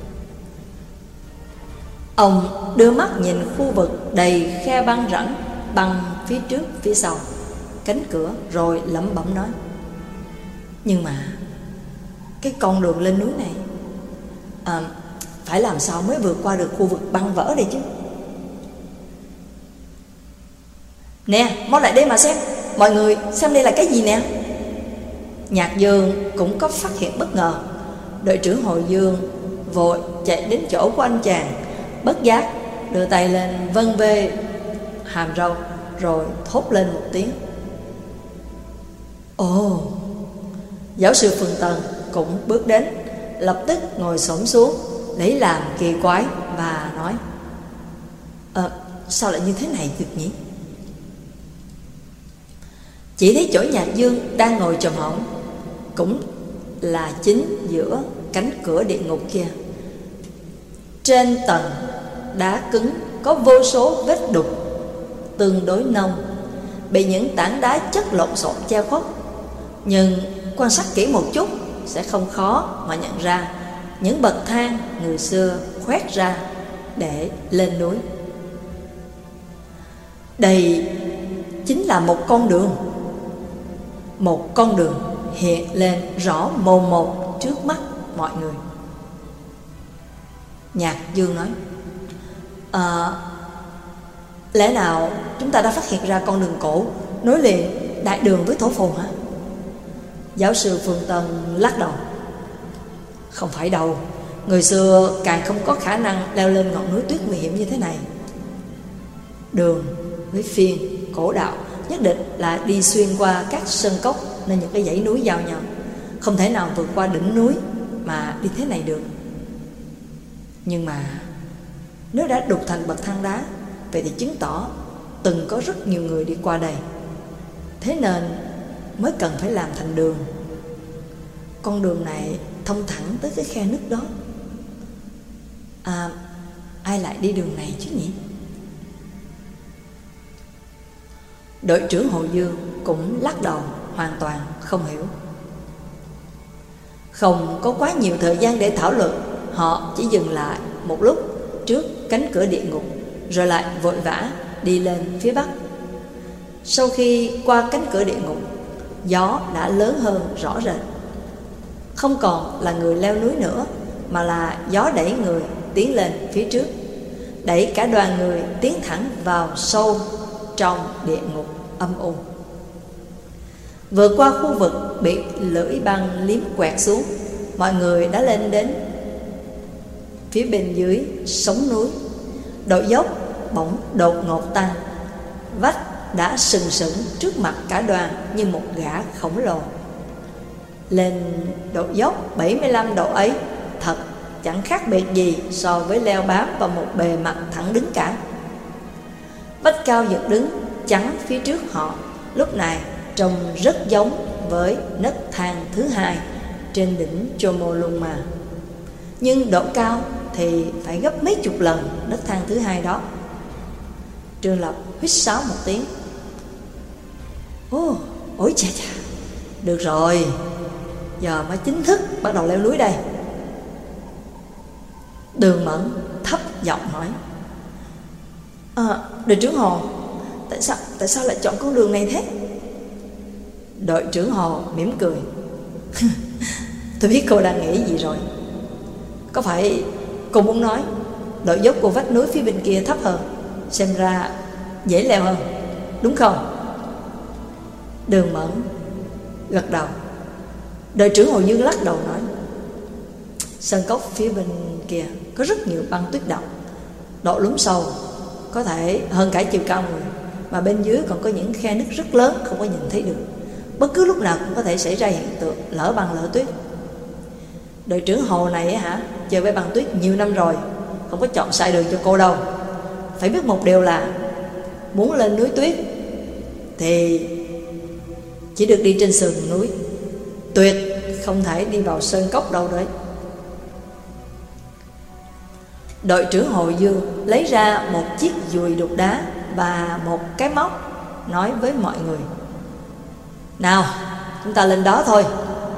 Ông đưa mắt nhìn khu vực đầy khe băng rãnh, băng phía trước phía sau cánh cửa, rồi lẩm bẩm nói: nhưng mà cái con đường lên núi này à, phải làm sao mới vượt qua được khu vực băng vỡ đây chứ? Nè, mau lại đây mà xem. Mọi người xem đây là cái gì nè. Nhạc Dương cũng có phát hiện bất ngờ. Đội trưởng Hồi Dương vội chạy đến chỗ của anh chàng, bất giác đưa tay lên vân vê hàm râu, rồi thốt lên một tiếng: ồ. Giáo sư Phương Tân cũng bước đến, lập tức ngồi xổm xuống lấy làm kỳ quái và nói: Ờ, sao lại như thế này được nhỉ? Chỉ thấy chỗ Nhạc Dương đang ngồi trồm hổm, cũng là chính giữa cánh cửa địa ngục kia. Trên tầng đá cứng có vô số vết đục tương đối nông, bị những tảng đá chất lộn xộn che khuất. Nhưng quan sát kỹ một chút sẽ không khó mà nhận ra những bậc thang người xưa khoét ra để lên núi. Đây chính là một con đường. Một con đường hiện lên rõ mồn một trước mắt mọi người. Nhạc Dương nói: à, lẽ nào chúng ta đã phát hiện ra con đường cổ nối liền đại đường với thổ phồn hả? Giáo sư Phương Tân lắc đầu: không phải đâu. Người xưa càng không có khả năng leo lên ngọn núi tuyết nguy hiểm như thế này. Đường với phiên cổ đạo nhất định là đi xuyên qua các sơn cốc, nên những cái dãy núi giao nhau, không thể nào vượt qua đỉnh núi mà đi thế này được. Nhưng mà nếu đã đục thành bậc thang đá, vậy thì chứng tỏ từng có rất nhiều người đi qua đây. Thế nên mới cần phải làm thành đường. Con đường này thông thẳng tới cái khe nứt đó. À, ai lại đi đường này chứ nhỉ? Đội trưởng Hồ Dương cũng lắc đầu, hoàn toàn không hiểu. Không có quá nhiều thời gian để thảo luận, họ chỉ dừng lại một lúc trước cánh cửa địa ngục, rồi lại vội vã đi lên phía bắc. Sau khi qua cánh cửa địa ngục, gió đã lớn hơn rõ rệt. Không còn là người leo núi nữa, mà là gió đẩy người tiến lên phía trước, đẩy cả đoàn người tiến thẳng vào sâu trong địa ngục âm u. Vượt qua khu vực bị lưỡi băng liếm quẹt xuống, mọi người đã lên đến phía bên dưới sống núi. Độ dốc bỗng đột ngột tăng, vách đã sừng sững trước mặt cả đoàn như một gã khổng lồ. Lên độ dốc bảy mươi lăm độ ấy thật chẳng khác biệt gì so với leo bám vào một bề mặt thẳng đứng cả. Vách cao dựng đứng chắn phía trước họ lúc này trông rất giống với nấc thang thứ hai trên đỉnh Chomolungma, nhưng độ cao thì phải gấp mấy chục lần nấc thang thứ hai đó. Trương Lập huýt sáo một tiếng. Ô, ôi chà chà, được rồi, giờ mới chính thức bắt đầu leo núi đây. Đường Mẫn thấp giọng hỏi: à, đội trưởng Hồ, tại sao tại sao lại chọn con đường này thế? Đội trưởng Hồ mỉm cười. Tôi biết cô đang nghĩ gì rồi. Có phải cô muốn nói độ dốc của vách núi phía bên kia thấp hơn, xem ra dễ leo hơn, đúng không? Đường Mẫn gật đầu. Đội trưởng Hồ Dương lắc đầu nói: sơn cốc phía bên kia có rất nhiều băng tuyết động, độ lún sâu có thể hơn cả chiều cao người, mà bên dưới còn có những khe nứt rất lớn không có nhìn thấy được. Bất cứ lúc nào cũng có thể xảy ra hiện tượng lỡ băng lỡ tuyết. Đội trưởng Hồ này ấy hả, chơi với băng tuyết nhiều năm rồi, không có chọn sai đường cho cô đâu. Phải biết một điều là muốn lên núi tuyết thì chỉ được đi trên sườn núi, tuyệt không thể đi vào sơn cốc đâu đấy. Đội trưởng Hồ Dương lấy ra một chiếc dùi đục đá và một cái móc, nói với mọi người: nào, chúng ta lên đó thôi.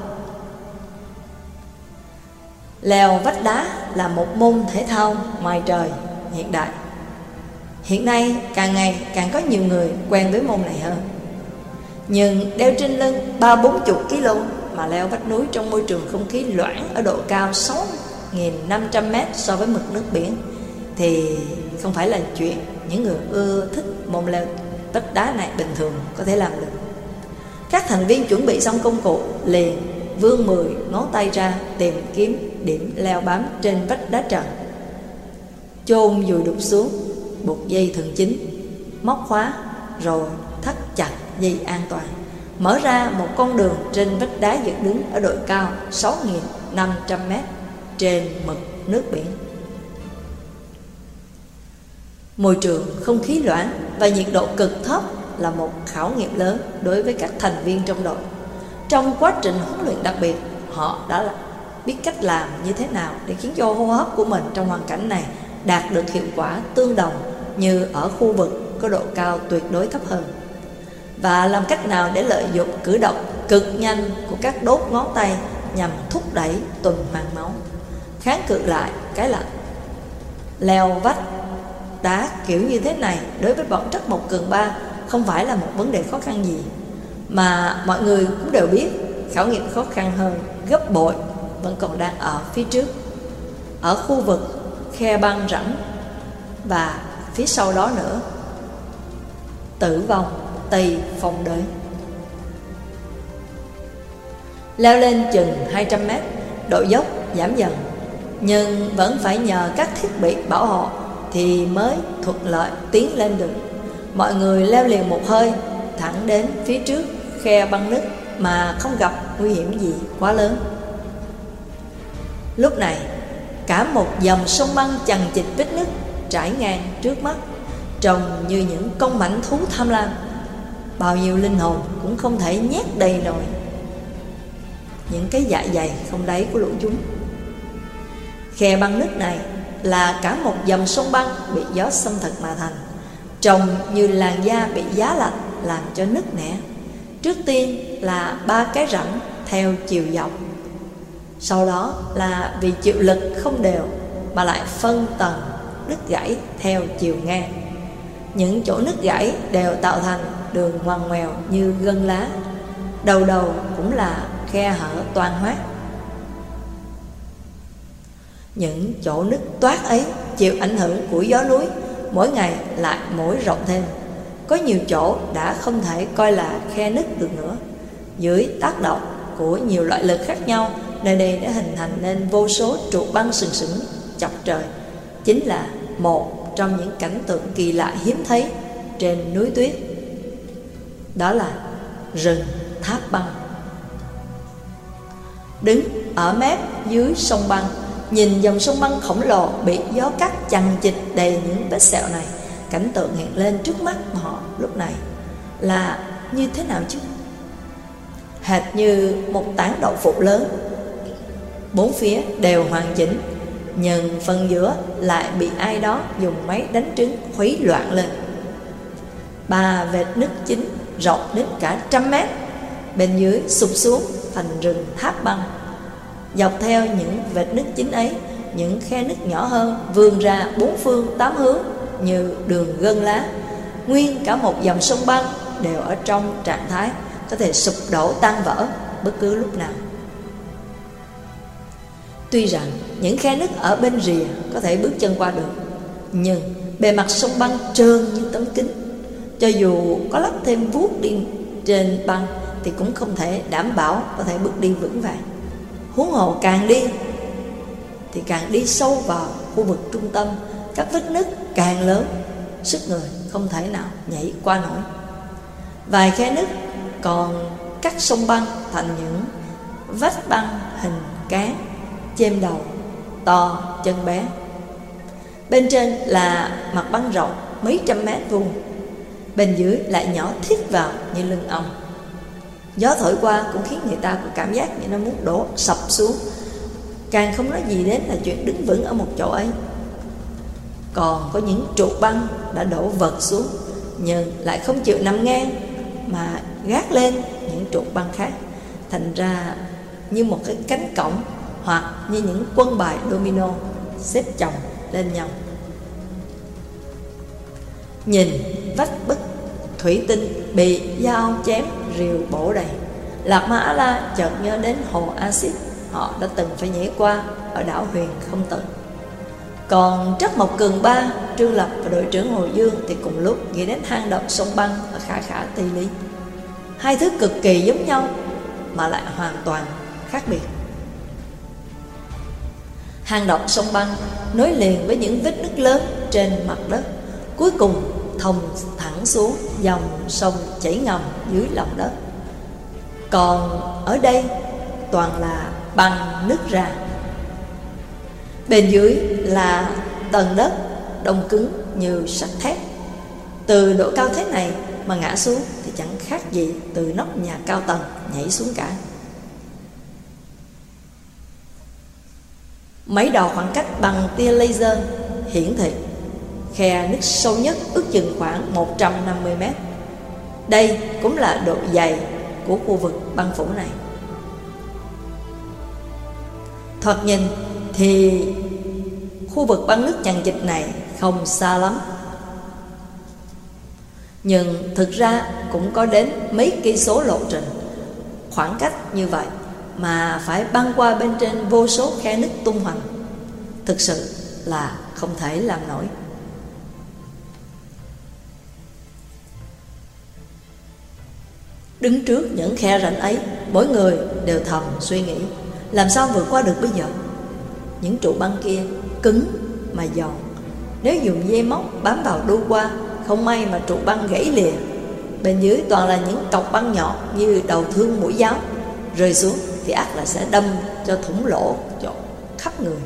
Leo vách đá là một môn thể thao ngoài trời hiện đại. Hiện nay càng ngày càng có nhiều người quen với môn này hơn. Nhưng đeo trên lưng ba bốn chục kg mà leo vách núi trong môi trường không khí loãng ở độ cao sáu nghìn năm trăm mét so với mực nước biển thì không phải là chuyện những người ưa thích môn leo vách đá này bình thường có thể làm được. Các thành viên chuẩn bị xong công cụ liền vươn mười ngón tay ra tìm kiếm điểm leo bám trên vách đá trần, chôn dùi đục xuống, buộc dây thường chính, móc khóa, rồi thắt chặt dây an toàn, mở ra một con đường trên vách đá dựng đứng ở độ cao sáu nghìn năm trăm mét trên mực nước biển. Môi trường không khí loãng và nhiệt độ cực thấp là một khảo nghiệm lớn đối với các thành viên trong đội. Trong quá trình huấn luyện đặc biệt, họ đã biết cách làm như thế nào để khiến cho hô hấp của mình trong hoàn cảnh này đạt được hiệu quả tương đồng như ở khu vực có độ cao tuyệt đối thấp hơn, và làm cách nào để lợi dụng cử động cực nhanh của các đốt ngón tay nhằm thúc đẩy tuần hoàn máu, kháng cự lại cái lạnh. Leo vách đá kiểu như thế này đối với bọn Trắc Mộc Cường Ba không phải là một vấn đề khó khăn gì, mà mọi người cũng đều biết khảo nghiệm khó khăn hơn gấp bội vẫn còn đang ở phía trước, ở khu vực khe băng rãnh, và phía sau đó nữa, tử vong Tây Phong Đới. Leo lên chừng hai trăm mét, độ dốc giảm dần, nhưng vẫn phải nhờ các thiết bị bảo hộ thì mới thuận lợi tiến lên được. Mọi người leo liền một hơi thẳng đến phía trước khe băng nứt mà không gặp nguy hiểm gì quá lớn. Lúc này, cả một dòng sông băng chằng chịt vết nứt trải ngang trước mắt, trông như những con mãnh thú tham lam. Bao nhiêu linh hồn cũng không thể nhét đầy nổi. những cái dạ dày không đáy của lũ chúng. Khe băng nứt này là cả một dòng sông băng bị gió xâm thực mà thành, trông như làn da bị giá lạnh làm cho nứt nẻ. Trước tiên là ba cái rãnh theo chiều dọc, sau đó là vì chịu lực không đều mà lại phân tầng đứt gãy theo chiều ngang. Những chỗ nứt gãy đều tạo thành đường ngoằn ngoèo như gân lá, đầu đầu cũng là khe hở toang hoác. Những chỗ nứt toát ấy chịu ảnh hưởng của gió núi, mỗi ngày lại mỗi rộng thêm. Có nhiều chỗ đã không thể coi là khe nứt được nữa. Dưới tác động của nhiều loại lực khác nhau, nơi đây đã hình thành nên vô số trụ băng sừng sững chọc trời, chính là một trong những cảnh tượng kỳ lạ hiếm thấy trên núi tuyết. Đó là rừng tháp băng. Đứng ở mép dưới sông băng, nhìn dòng sông băng khổng lồ bị gió cắt chằng chịt đầy những vết sẹo này, cảnh tượng hiện lên trước mắt họ lúc này là như thế nào chứ? Hệt như một tảng đậu phụ lớn, bốn phía đều hoàn chỉnh, nhưng phần giữa lại bị ai đó dùng máy đánh trứng khuấy loạn lên. Ba vệt nứt chính rộng đến cả trăm mét, bên dưới sụp xuống thành rừng tháp băng. Dọc theo những vệt nứt chính ấy, những khe nứt nhỏ hơn vươn ra bốn phương tám hướng như đường gân lá. Nguyên cả một dòng sông băng đều ở trong trạng thái có thể sụp đổ tan vỡ bất cứ lúc nào. Tuy rằng những khe nứt ở bên rìa có thể bước chân qua được, nhưng bề mặt sông băng trơn như tấm kính. Cho dù có lắp thêm vuốt đi trên băng thì cũng không thể đảm bảo có thể bước đi vững vàng. Huống hồ càng đi thì càng đi sâu vào khu vực trung tâm, các vết nứt càng lớn, sức người không thể nào nhảy qua nổi. Vài khe nứt còn cắt sông băng thành những vách băng hình cán, chêm đầu, to, chân bé. Bên trên là mặt băng rộng mấy trăm mét vuông, bên dưới lại nhỏ thít vào như lưng ong. Gió thổi qua cũng khiến người ta có cảm giác như nó muốn đổ sập xuống, càng không nói gì đến là chuyện đứng vững ở một chỗ ấy. Còn có những trụ băng đã đổ vật xuống, nhưng lại không chịu nằm ngang mà gác lên những trụ băng khác, thành ra như một cái cánh cổng hoặc như những quân bài domino xếp chồng lên nhau. Nhìn vách bức thủy tinh bị dao chém rìu bổ đầy, Lạc Ma A La chợt nhớ đến hồ axit họ đã từng phải nhảy qua ở đảo Huyền Không Tự. Còn Trắc Mộc Cường Ba, Trương Lập và đội trưởng Hồ Dương thì cùng lúc nghĩ đến hang động sông băng ở Khả Khả Tỳ Lý. Hai thứ cực kỳ giống nhau mà lại hoàn toàn khác biệt. Hang động sông băng nối liền với những vết nứt lớn trên mặt đất, cuối cùng thông thẳng xuống dòng sông chảy ngầm dưới lòng đất. Còn ở đây toàn là băng nứt ra. Bên dưới là tầng đất đông cứng như sắt thép. Từ độ cao thế này mà ngã xuống thì chẳng khác gì từ nóc nhà cao tầng nhảy xuống cả. Máy đo khoảng cách bằng tia laser hiển thị khe nứt sâu nhất ước chừng khoảng một trăm năm mươi mét. Đây cũng là độ dày của khu vực băng phủ này. Thoạt nhìn thì khu vực băng nước chằng chịt này không xa lắm, nhưng thực ra cũng có đến mấy cây số lộ trình. Khoảng cách như vậy mà phải băng qua bên trên vô số khe nứt tung hoành, thực sự là không thể làm nổi. Đứng trước những khe rãnh ấy, mỗi người đều thầm suy nghĩ làm sao vượt qua được bây giờ. Những trụ băng kia cứng mà giòn, nếu dùng dây móc bám vào đu qua, không may mà trụ băng gãy lìa. Bên dưới toàn là những cọc băng nhọn như đầu thương mũi giáo, rơi xuống thì ắt là sẽ đâm cho thủng lỗ chỗ khắp người.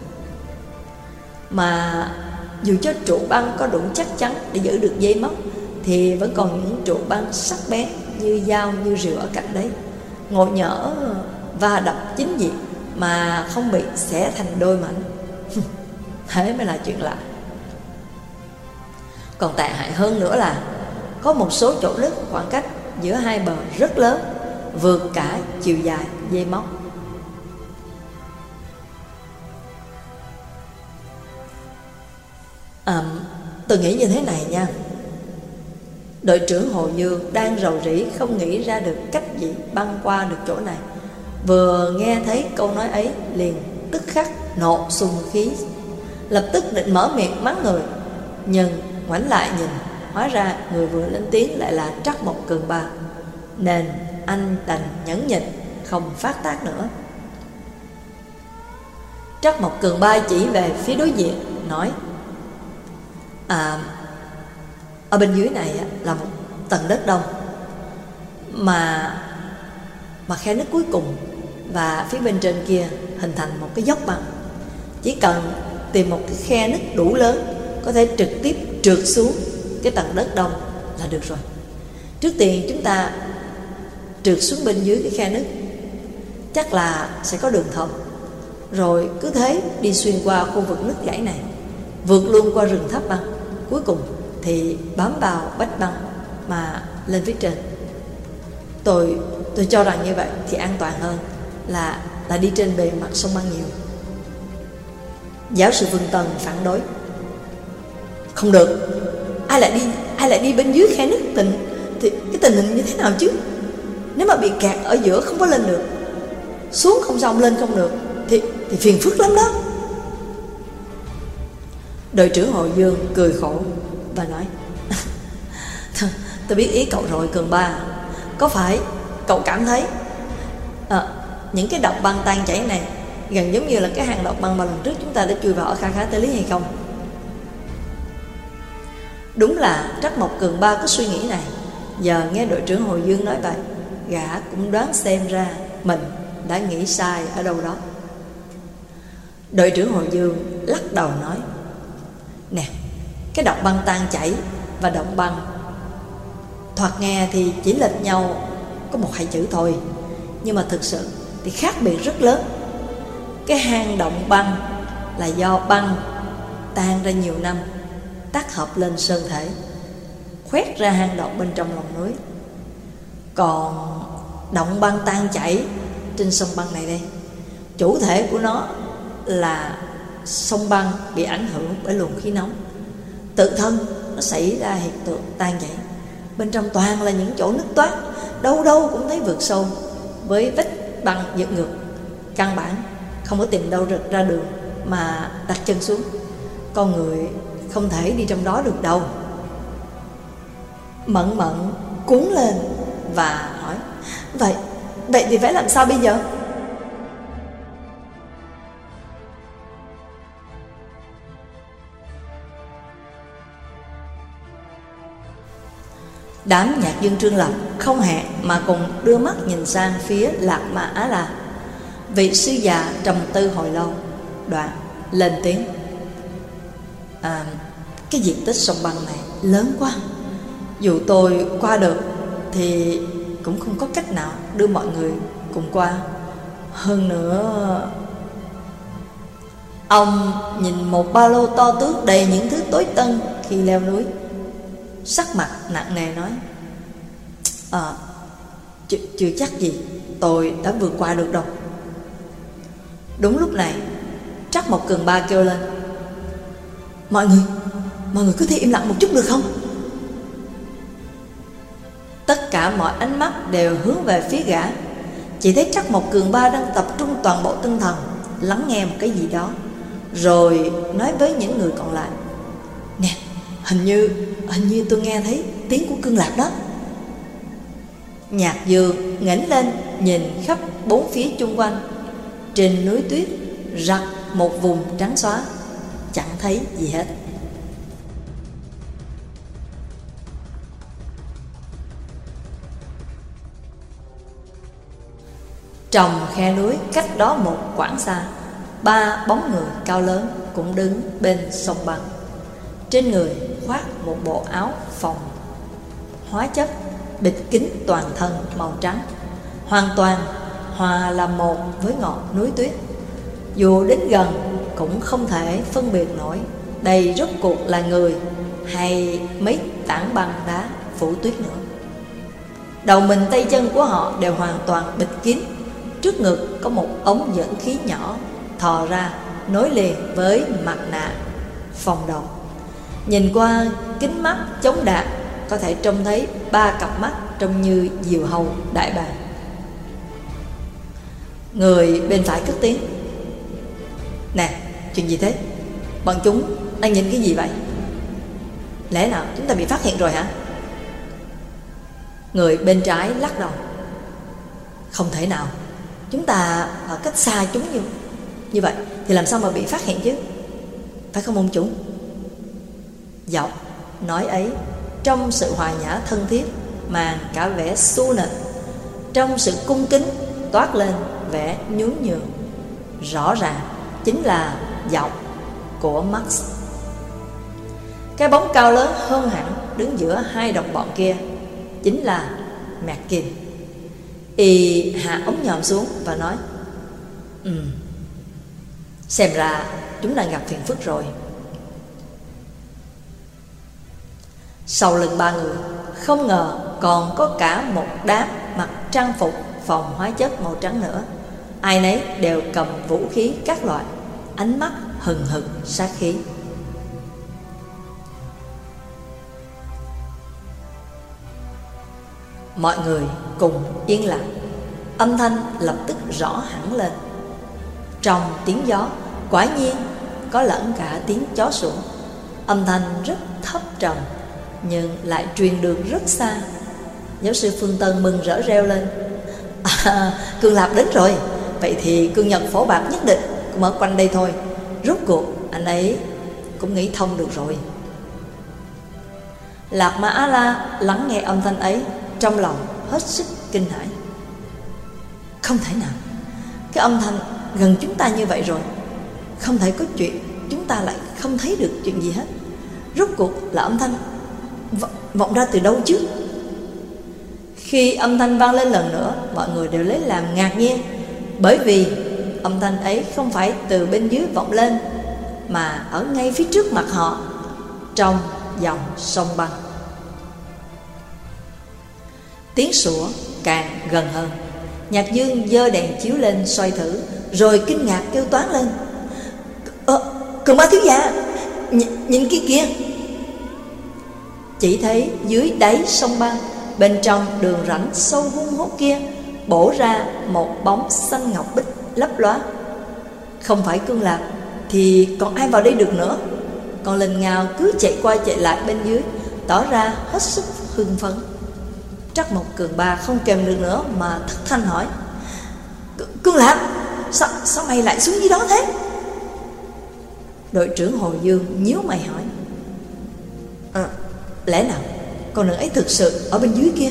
Mà dù cho trụ băng có đủ chắc chắn để giữ được dây móc, thì vẫn còn những trụ băng sắc bén như dao như rìu ở cạnh đấy. Ngộ nhỡ và đập chính diện mà không bị xẻ thành đôi mảnh. Thế mới là chuyện lạ. Còn tệ hại hơn nữa là có một số chỗ nứt khoảng cách giữa hai bờ rất lớn, vượt cả chiều dài dây móc. À, tôi nghĩ như thế này nha. Đội trưởng Hồ Dương đang rầu rĩ không nghĩ ra được cách gì băng qua được chỗ này, vừa nghe thấy câu nói ấy liền tức khắc nộ xung khí, lập tức định mở miệng mắng người, nhưng ngoảnh lại nhìn, hóa ra người vừa lên tiếng lại là Trắc Mộc Cường Ba, nên anh đành nhẫn nhịn không phát tác nữa. Trắc Mộc Cường Ba chỉ về phía đối diện nói: À, ở bên dưới này là một tầng đất đông, Mà Mà khe nứt cuối cùng và phía bên trên kia hình thành một cái dốc băng. Chỉ cần tìm một cái khe nứt đủ lớn, có thể trực tiếp trượt xuống cái tầng đất đông là được rồi. Trước tiên chúng ta trượt xuống bên dưới cái khe nứt, chắc là sẽ có đường thông. Rồi cứ thế đi xuyên qua khu vực nứt gãy này, vượt luôn qua rừng tháp băng, cuối cùng thì bám vào vách băng mà lên phía trên. Tôi tôi cho rằng như vậy thì an toàn hơn là là đi trên bề mặt sông băng nhiều. Giáo sư Vương Tần phản đối: Không được, ai lại đi ai lại đi bên dưới khe nứt tình thì cái tình hình như thế nào chứ? Nếu mà bị kẹt ở giữa không có lên được, xuống không xong lên không được thì thì phiền phức lắm đó. Đội trưởng Hồ Dương cười khổ và nói: Tôi biết ý cậu rồi Cường Ba. Có phải cậu cảm thấy à, những cái độc băng tan chảy này gần giống như là cái hang độc băng mà lần trước chúng ta đã chui vào ở Kha Khá Tê Lý hay không? Đúng là Trắc Mộc Cường Ba có suy nghĩ này. Giờ nghe đội trưởng Hồ Dương nói vậy, gã cũng đoán xem ra mình đã nghĩ sai ở đâu đó. Đội trưởng Hồ Dương lắc đầu nói: Nè, cái độc băng tan chảy và động băng thoạt nghe thì chỉ lệch nhau có một hai chữ thôi, nhưng mà thực sự thì khác biệt rất lớn. Cái hang động băng là do băng tan ra nhiều năm tác hợp lên sơn thể, khoét ra hang động bên trong lòng núi. Còn động băng tan chảy trên sông băng này đây, chủ thể của nó là sông băng bị ảnh hưởng bởi luồng khí nóng, tự thân nó xảy ra hiện tượng tan chảy. Bên trong toàn là những chỗ nứt toát, đâu đâu cũng thấy vượt sâu với vách băng dựng ngược, căn bản không có tìm đâu rực ra đường mà đặt chân xuống. Con người không thể đi trong đó được đâu. Mận Mận cuốn lên và hỏi: Vậy, vậy thì phải làm sao bây giờ? Đám nhạc dương Trương Lập không hẹn mà cùng đưa mắt nhìn sang phía Lạc Ma Á La. Vị sư già trầm tư hồi lâu, đoạn lên tiếng: à, Cái diện tích sông băng này lớn quá, dù tôi qua được thì cũng không có cách nào đưa mọi người cùng qua. Hơn nữa, ông nhìn một ba lô to tướng đầy những thứ tối tân khi leo núi, sắc mặt nặng nề nói: À, ch chưa chắc gì tôi đã vượt qua được đâu. Đúng lúc này, Trắc Mộc Cường Ba kêu lên: Mọi người, mọi người có thể im lặng một chút được không? Tất cả mọi ánh mắt đều hướng về phía gã. Chỉ thấy Trắc Mộc Cường Ba đang tập trung toàn bộ tinh thần lắng nghe một cái gì đó, rồi nói với những người còn lại: Nè, hình như Hình như tôi nghe thấy tiếng của Cương Lạc đó. Nhạc Dương ngẩng lên nhìn khắp bốn phía chung quanh. Trên núi tuyết rặt một vùng trắng xóa, chẳng thấy gì hết. Trong khe núi cách đó một quãng xa, ba bóng người cao lớn cũng đứng bên sông băng. Trên người khoác một bộ áo phòng hóa chất bịt kín toàn thân màu trắng, hoàn toàn hòa làm một với ngọn núi tuyết. Dù đến gần cũng không thể phân biệt nổi đây rốt cuộc là người hay mấy tảng băng đá phủ tuyết nữa. Đầu mình tay chân của họ đều hoàn toàn bịt kín. Trước ngực có một ống dẫn khí nhỏ thò ra nối liền với mặt nạ phòng đầu. Nhìn qua kính mắt chống đạn có thể trông thấy ba cặp mắt trông như diều hâu đại bàng. Người bên phải cất tiếng: "Nè, chuyện gì thế? Bọn chúng đang nhìn cái gì vậy? Lẽ nào chúng ta bị phát hiện rồi hả?" Người bên trái lắc đầu: "Không thể nào. Chúng ta ở cách xa chúng như Như vậy thì làm sao mà bị phát hiện chứ? Phải không ông chủ?" Giọng nói ấy trong sự hòa nhã thân thiết mang cả vẻ xu nịnh, trong sự cung kính toát lên vẻ nhún nhường. Rõ ràng chính là giọng của Max. Cái bóng cao lớn hơn hẳn đứng giữa hai đồng bọn kia chính là Mackin. Y hạ ống nhòm xuống và nói: Ừ, xem ra chúng đang gặp phiền phức rồi. Sau lưng ba người không ngờ còn có cả một đám mặc trang phục phòng hóa chất màu trắng nữa. Ai nấy đều cầm vũ khí các loại, ánh mắt hừng hực sát khí. Mọi người cùng yên lặng. Âm thanh lập tức rõ hẳn lên. Trong tiếng gió quả nhiên có lẫn cả tiếng chó sủa. Âm thanh rất thấp trầm nhưng lại truyền được rất xa. Giáo sư Phương Tân mừng rỡ reo lên: À, Cương Lạp đến rồi. Vậy thì Cương Nhật Phổ Bạc nhất định cũng ở quanh đây thôi. Rốt cuộc anh ấy cũng nghĩ thông được rồi. Lạc Ma Á La lắng nghe âm thanh ấy, trong lòng hết sức kinh hãi. Không thể nào, cái âm thanh gần chúng ta như vậy rồi, không thể có chuyện chúng ta lại không thấy được chuyện gì hết. Rốt cuộc là âm thanh v- vọng ra từ đâu chứ? Khi âm thanh vang lên lần nữa, mọi người đều lấy làm ngạc nhiên, bởi vì âm thanh ấy không phải từ bên dưới vọng lên, mà ở ngay phía trước mặt họ, trong dòng sông băng. Tiếng sủa càng gần hơn. Nhạc Dương giơ đèn chiếu lên soi thử, rồi kinh ngạc kêu toáng lên: Ờ, Cường Ba thiếu gia, Nh- nhìn kia kìa. Chỉ thấy dưới đáy sông băng, bên trong đường rãnh sâu hun hút kia, bổ ra một bóng xanh ngọc bích lấp lóa. Không phải Cương Lạp thì còn ai vào đây được nữa. Còn Linh Ngao cứ chạy qua chạy lại bên dưới, tỏ ra hết sức hưng phấn. Trắc Mộc Cường Ba không kèm được nữa mà thất thanh hỏi: Cương Lạp, sao, sao mày lại xuống dưới đó thế? Đội trưởng Hồ Dương nhíu mày hỏi: à, lẽ nào con nữ ấy thực sự ở bên dưới kia?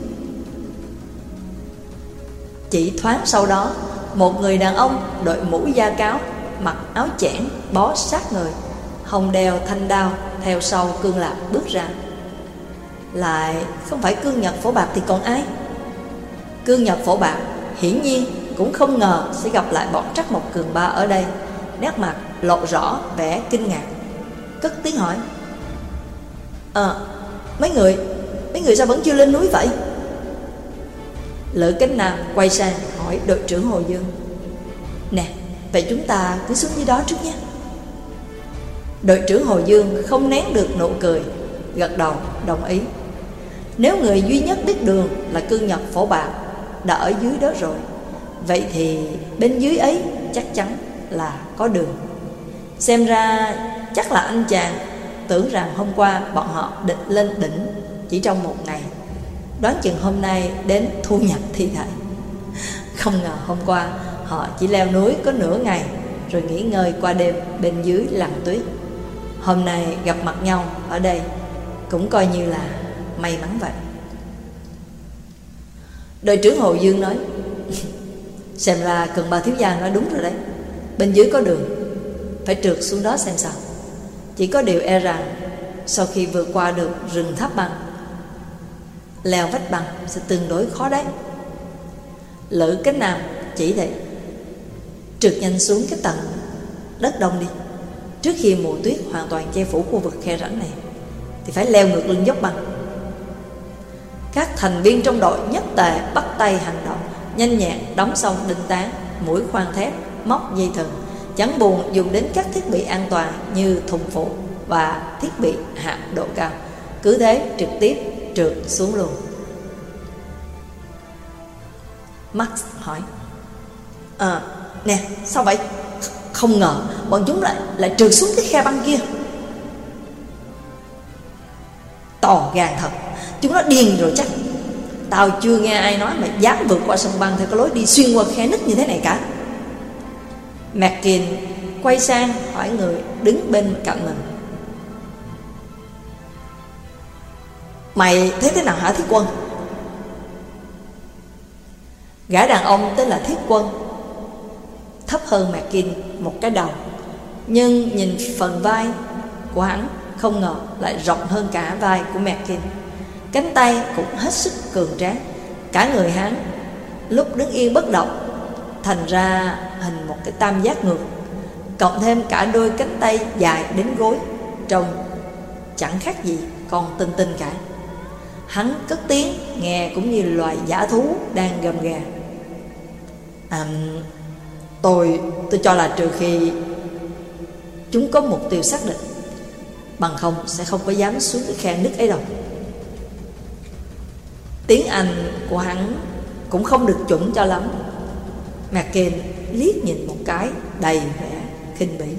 Chỉ thoáng sau đó, một người đàn ông đội mũ da cáo, mặc áo chẽn bó sát người, hồng đeo thanh đao, theo sau Cương Lạp bước ra. Lại không phải Cương Nhật Phổ Bạc thì còn ai? Cương Nhật Phổ Bạc hiển nhiên cũng không ngờ sẽ gặp lại bọn Trắc Mộc Cường Ba ở đây, nét mặt lộ rõ vẻ kinh ngạc, cất tiếng hỏi: Ờ, à, mấy người, mấy người sao vẫn chưa lên núi vậy? Lữ Cánh Nam quay sang hỏi đội trưởng Hồ Dương: Nè, vậy chúng ta cứ xuống dưới đó trước nhé. Đội trưởng Hồ Dương không nén được nụ cười, gật đầu đồng ý. Nếu người duy nhất biết đường là Cương Nhật Phổ Bạc đã ở dưới đó rồi, vậy thì bên dưới ấy chắc chắn là có đường. Xem ra chắc là anh chàng tưởng rằng hôm qua bọn họ định lên đỉnh chỉ trong một ngày, đoán chừng hôm nay đến thu nhập thi thể. Không ngờ hôm qua họ chỉ leo núi có nửa ngày, rồi nghỉ ngơi qua đêm bên dưới lằn tuyết. Hôm nay gặp mặt nhau ở đây cũng coi như là may mắn vậy. Đội trưởng Hồ Dương nói: Xem ra Cường Ba thiếu gia nói đúng rồi đấy. Bên dưới có đường, phải trượt xuống đó xem sao. Chỉ có điều e rằng sau khi vượt qua được rừng tháp băng, leo vách băng sẽ tương đối khó đấy. Lữ Cánh Nam chỉ thị: trượt nhanh xuống cái tầng đất đông đi. Trước khi mùa tuyết hoàn toàn che phủ khu vực khe rãnh này thì phải leo ngược lên dốc băng. Các thành viên trong đội nhất tề bắt tay hành động, nhanh nhẹn đóng xong đinh tán, mũi khoan thép, móc dây thừng, chẳng buồn dùng đến các thiết bị an toàn như thùng phụ và thiết bị hạ độ cao. Cứ thế trực tiếp trượt xuống luôn. Max hỏi: À, nè, sao vậy? Không ngờ bọn chúng lại lại trượt xuống cái khe băng kia. To gan thật, chúng nó điên rồi chắc. Tao chưa nghe ai nói mà dám vượt qua sông băng theo cái lối đi xuyên qua khe nứt như thế này cả. Mackin quay sang hỏi người đứng bên cạnh mình: Mày thấy thế nào hả Thiết Quân? Gã đàn ông tên là Thiết Quân thấp hơn Mackin một cái đầu, nhưng nhìn phần vai của hắn không ngờ lại rộng hơn cả vai của Mackin. Cánh tay cũng hết sức cường tráng. Cả người hắn lúc đứng yên bất động thành ra hình một cái tam giác ngược, cộng thêm cả đôi cánh tay dài đến gối, trông chẳng khác gì con tinh tinh cả. Hắn cất tiếng nghe cũng như loài dã thú đang gầm gà: à, Tôi tôi cho là trừ khi chúng có mục tiêu xác định, bằng không sẽ không có dám xuống cái khe nứt ấy đâu. Tiếng Anh của hắn cũng không được chuẩn cho lắm. Mackin liếc nhìn một cái đầy vẻ khinh bỉ.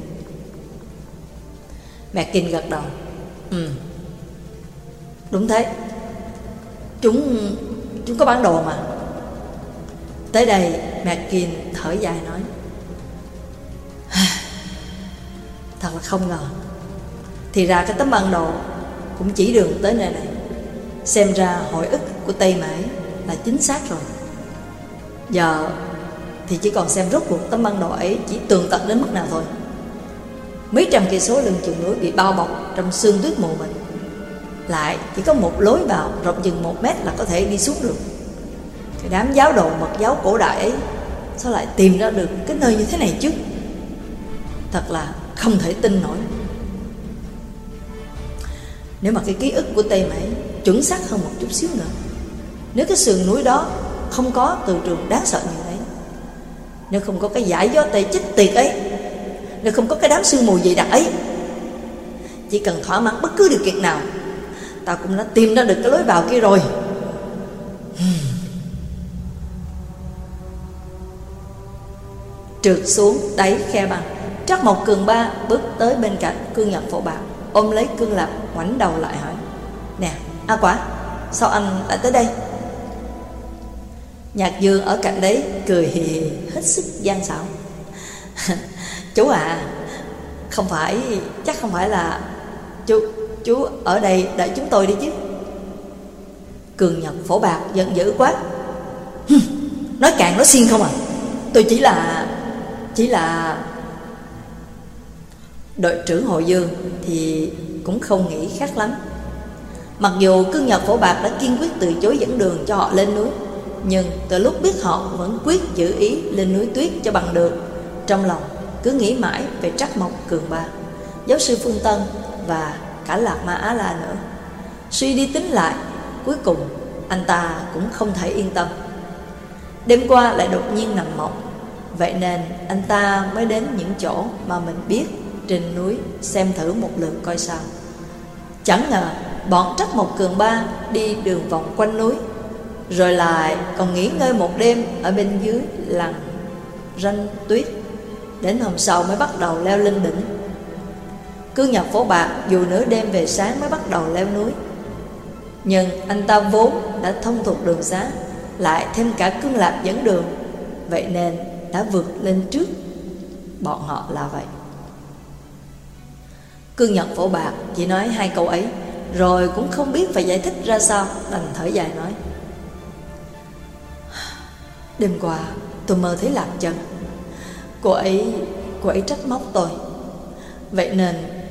Mackin gật đầu: Ừ, đúng thế. Chúng Chúng có bản đồ mà. Tới đây Mackin thở dài nói: Thật là không ngờ. Thì ra cái tấm bản đồ cũng chỉ đường tới nơi này. Xem ra hồi ức của Tây Mễ là chính xác rồi. Giờ thì chỉ còn xem rốt cuộc tấm bản đồ ấy chỉ tường tận đến mức nào thôi. Mấy trăm cây số lưng chừng núi bị bao bọc trong sương tuyết mù mịt, lại chỉ có một lối vào rộng chừng một mét là có thể đi xuống được. Cái đám giáo đồ mật giáo cổ đại ấy sao lại tìm ra được cái nơi như thế này chứ? Thật là không thể tin nổi. Nếu mà cái ký ức của Tây Mễ chuẩn xác hơn một chút xíu nữa, nếu cái sườn núi đó không có từ trường đáng sợ như thế, nếu không có cái dải gió Tây chích tiệt ấy, nếu không có cái đám sương mù dày đặc ấy, chỉ cần thỏa mãn bất cứ điều kiện nào, tao cũng đã tìm ra được cái lối vào kia rồi. Trượt xuống đáy khe băng, Trắc Mộc Cường Ba bước tới bên cạnh Cương Nhật Phổ Bạc, ôm lấy Cương Lạp, ngoảnh đầu lại hỏi: Nè, A Quả, sao anh lại tới đây? Nhạc Dương ở cạnh đấy cười hì hì, hết sức gian xảo: Chú à, không phải, chắc không phải là Chú, chú ở đây đợi chúng tôi đi chứ? Cương Nhật Phổ Bạc giận dữ quá: Nói cạn nói xiên không à? Tôi chỉ là Chỉ là Đội trưởng Hội Dương thì cũng không nghĩ khác lắm. Mặc dù Cương Nhật Phổ Bạc đã kiên quyết từ chối dẫn đường cho họ lên núi, nhưng từ lúc biết họ vẫn quyết giữ ý lên núi tuyết cho bằng được, trong lòng cứ nghĩ mãi về Trắc Mộc Cường Ba, giáo sư Phương Tân và cả Lạc Ma Á La nữa. Suy đi tính lại, cuối cùng anh ta cũng không thể yên tâm. Đêm qua lại đột nhiên nằm mộng, vậy nên anh ta mới đến những chỗ mà mình biết trên núi xem thử một lượt coi sao. Chẳng ngờ bọn Trắc Mộc Cường Ba đi đường vòng quanh núi, rồi lại còn nghỉ ngơi một đêm ở bên dưới lằn ranh tuyết, đến hôm sau mới bắt đầu leo lên đỉnh. Cương Nhật Phổ Bạc dù nửa đêm về sáng mới bắt đầu leo núi, nhưng anh ta vốn đã thông thuộc đường xá, lại thêm cả Cương Lạp dẫn đường, vậy nên đã vượt lên trước bọn họ là vậy. Cương Nhật Phổ Bạc chỉ nói hai câu ấy, rồi cũng không biết phải giải thích ra sao, đành thở dài nói: Đêm qua tôi mơ thấy Lạp Chân. Cô ấy Cô ấy trách móc tôi, vậy nên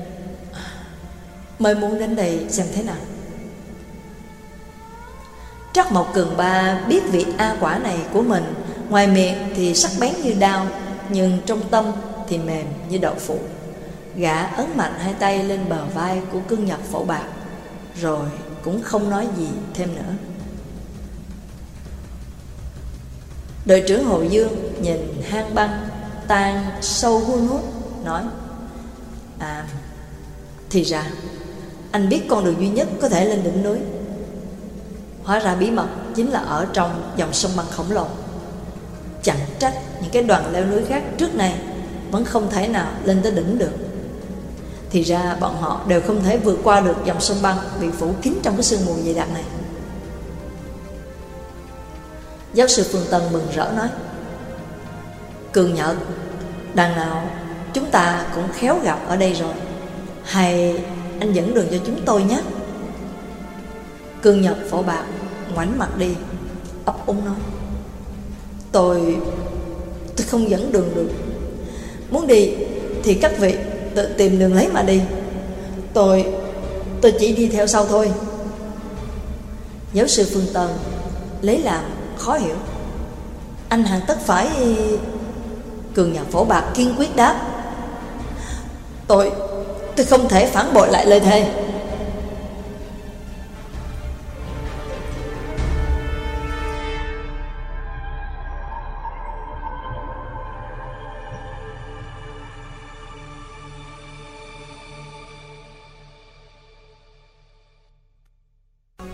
mới muốn đến đây xem thế nào. Trắc Mộc Cường Ba biết vị A Quả này của mình Ngoài miệng thì sắc bén như đao, nhưng trong tâm thì mềm như đậu phụ. Gã ấn mạnh hai tay lên bờ vai của Cương Nhật Phổ Bạc, rồi cũng không nói gì thêm nữa. Đội trưởng Hồ Dương nhìn hang băng tan sâu hun hút, nói: À, thì ra anh biết con đường duy nhất có thể lên đỉnh núi. Hóa ra bí mật chính là ở trong dòng sông băng khổng lồ. Chẳng trách những cái đoàn leo núi khác trước này vẫn không thể nào lên tới đỉnh được. Thì ra bọn họ đều không thể vượt qua được dòng sông băng bị phủ kín trong cái sương mù dày đặc này. Giáo sư Phương Tân mừng rỡ nói: Cường Nhật, đằng nào chúng ta cũng khéo gặp ở đây rồi, hay anh dẫn đường cho chúng tôi nhé. Cương Nhật Phổ Bạc ngoảnh mặt đi, ấp úng nói: Tôi Tôi không dẫn đường được. Muốn đi thì các vị tự tìm đường lấy mà đi. Tôi Tôi chỉ đi theo sau thôi. Giáo sư Phương Tân lấy làm khó hiểu: Anh hẳn tất phải... Cường Nhật Phổ Bạc kiên quyết đáp: Tôi Tôi không thể phản bội lại lời thề.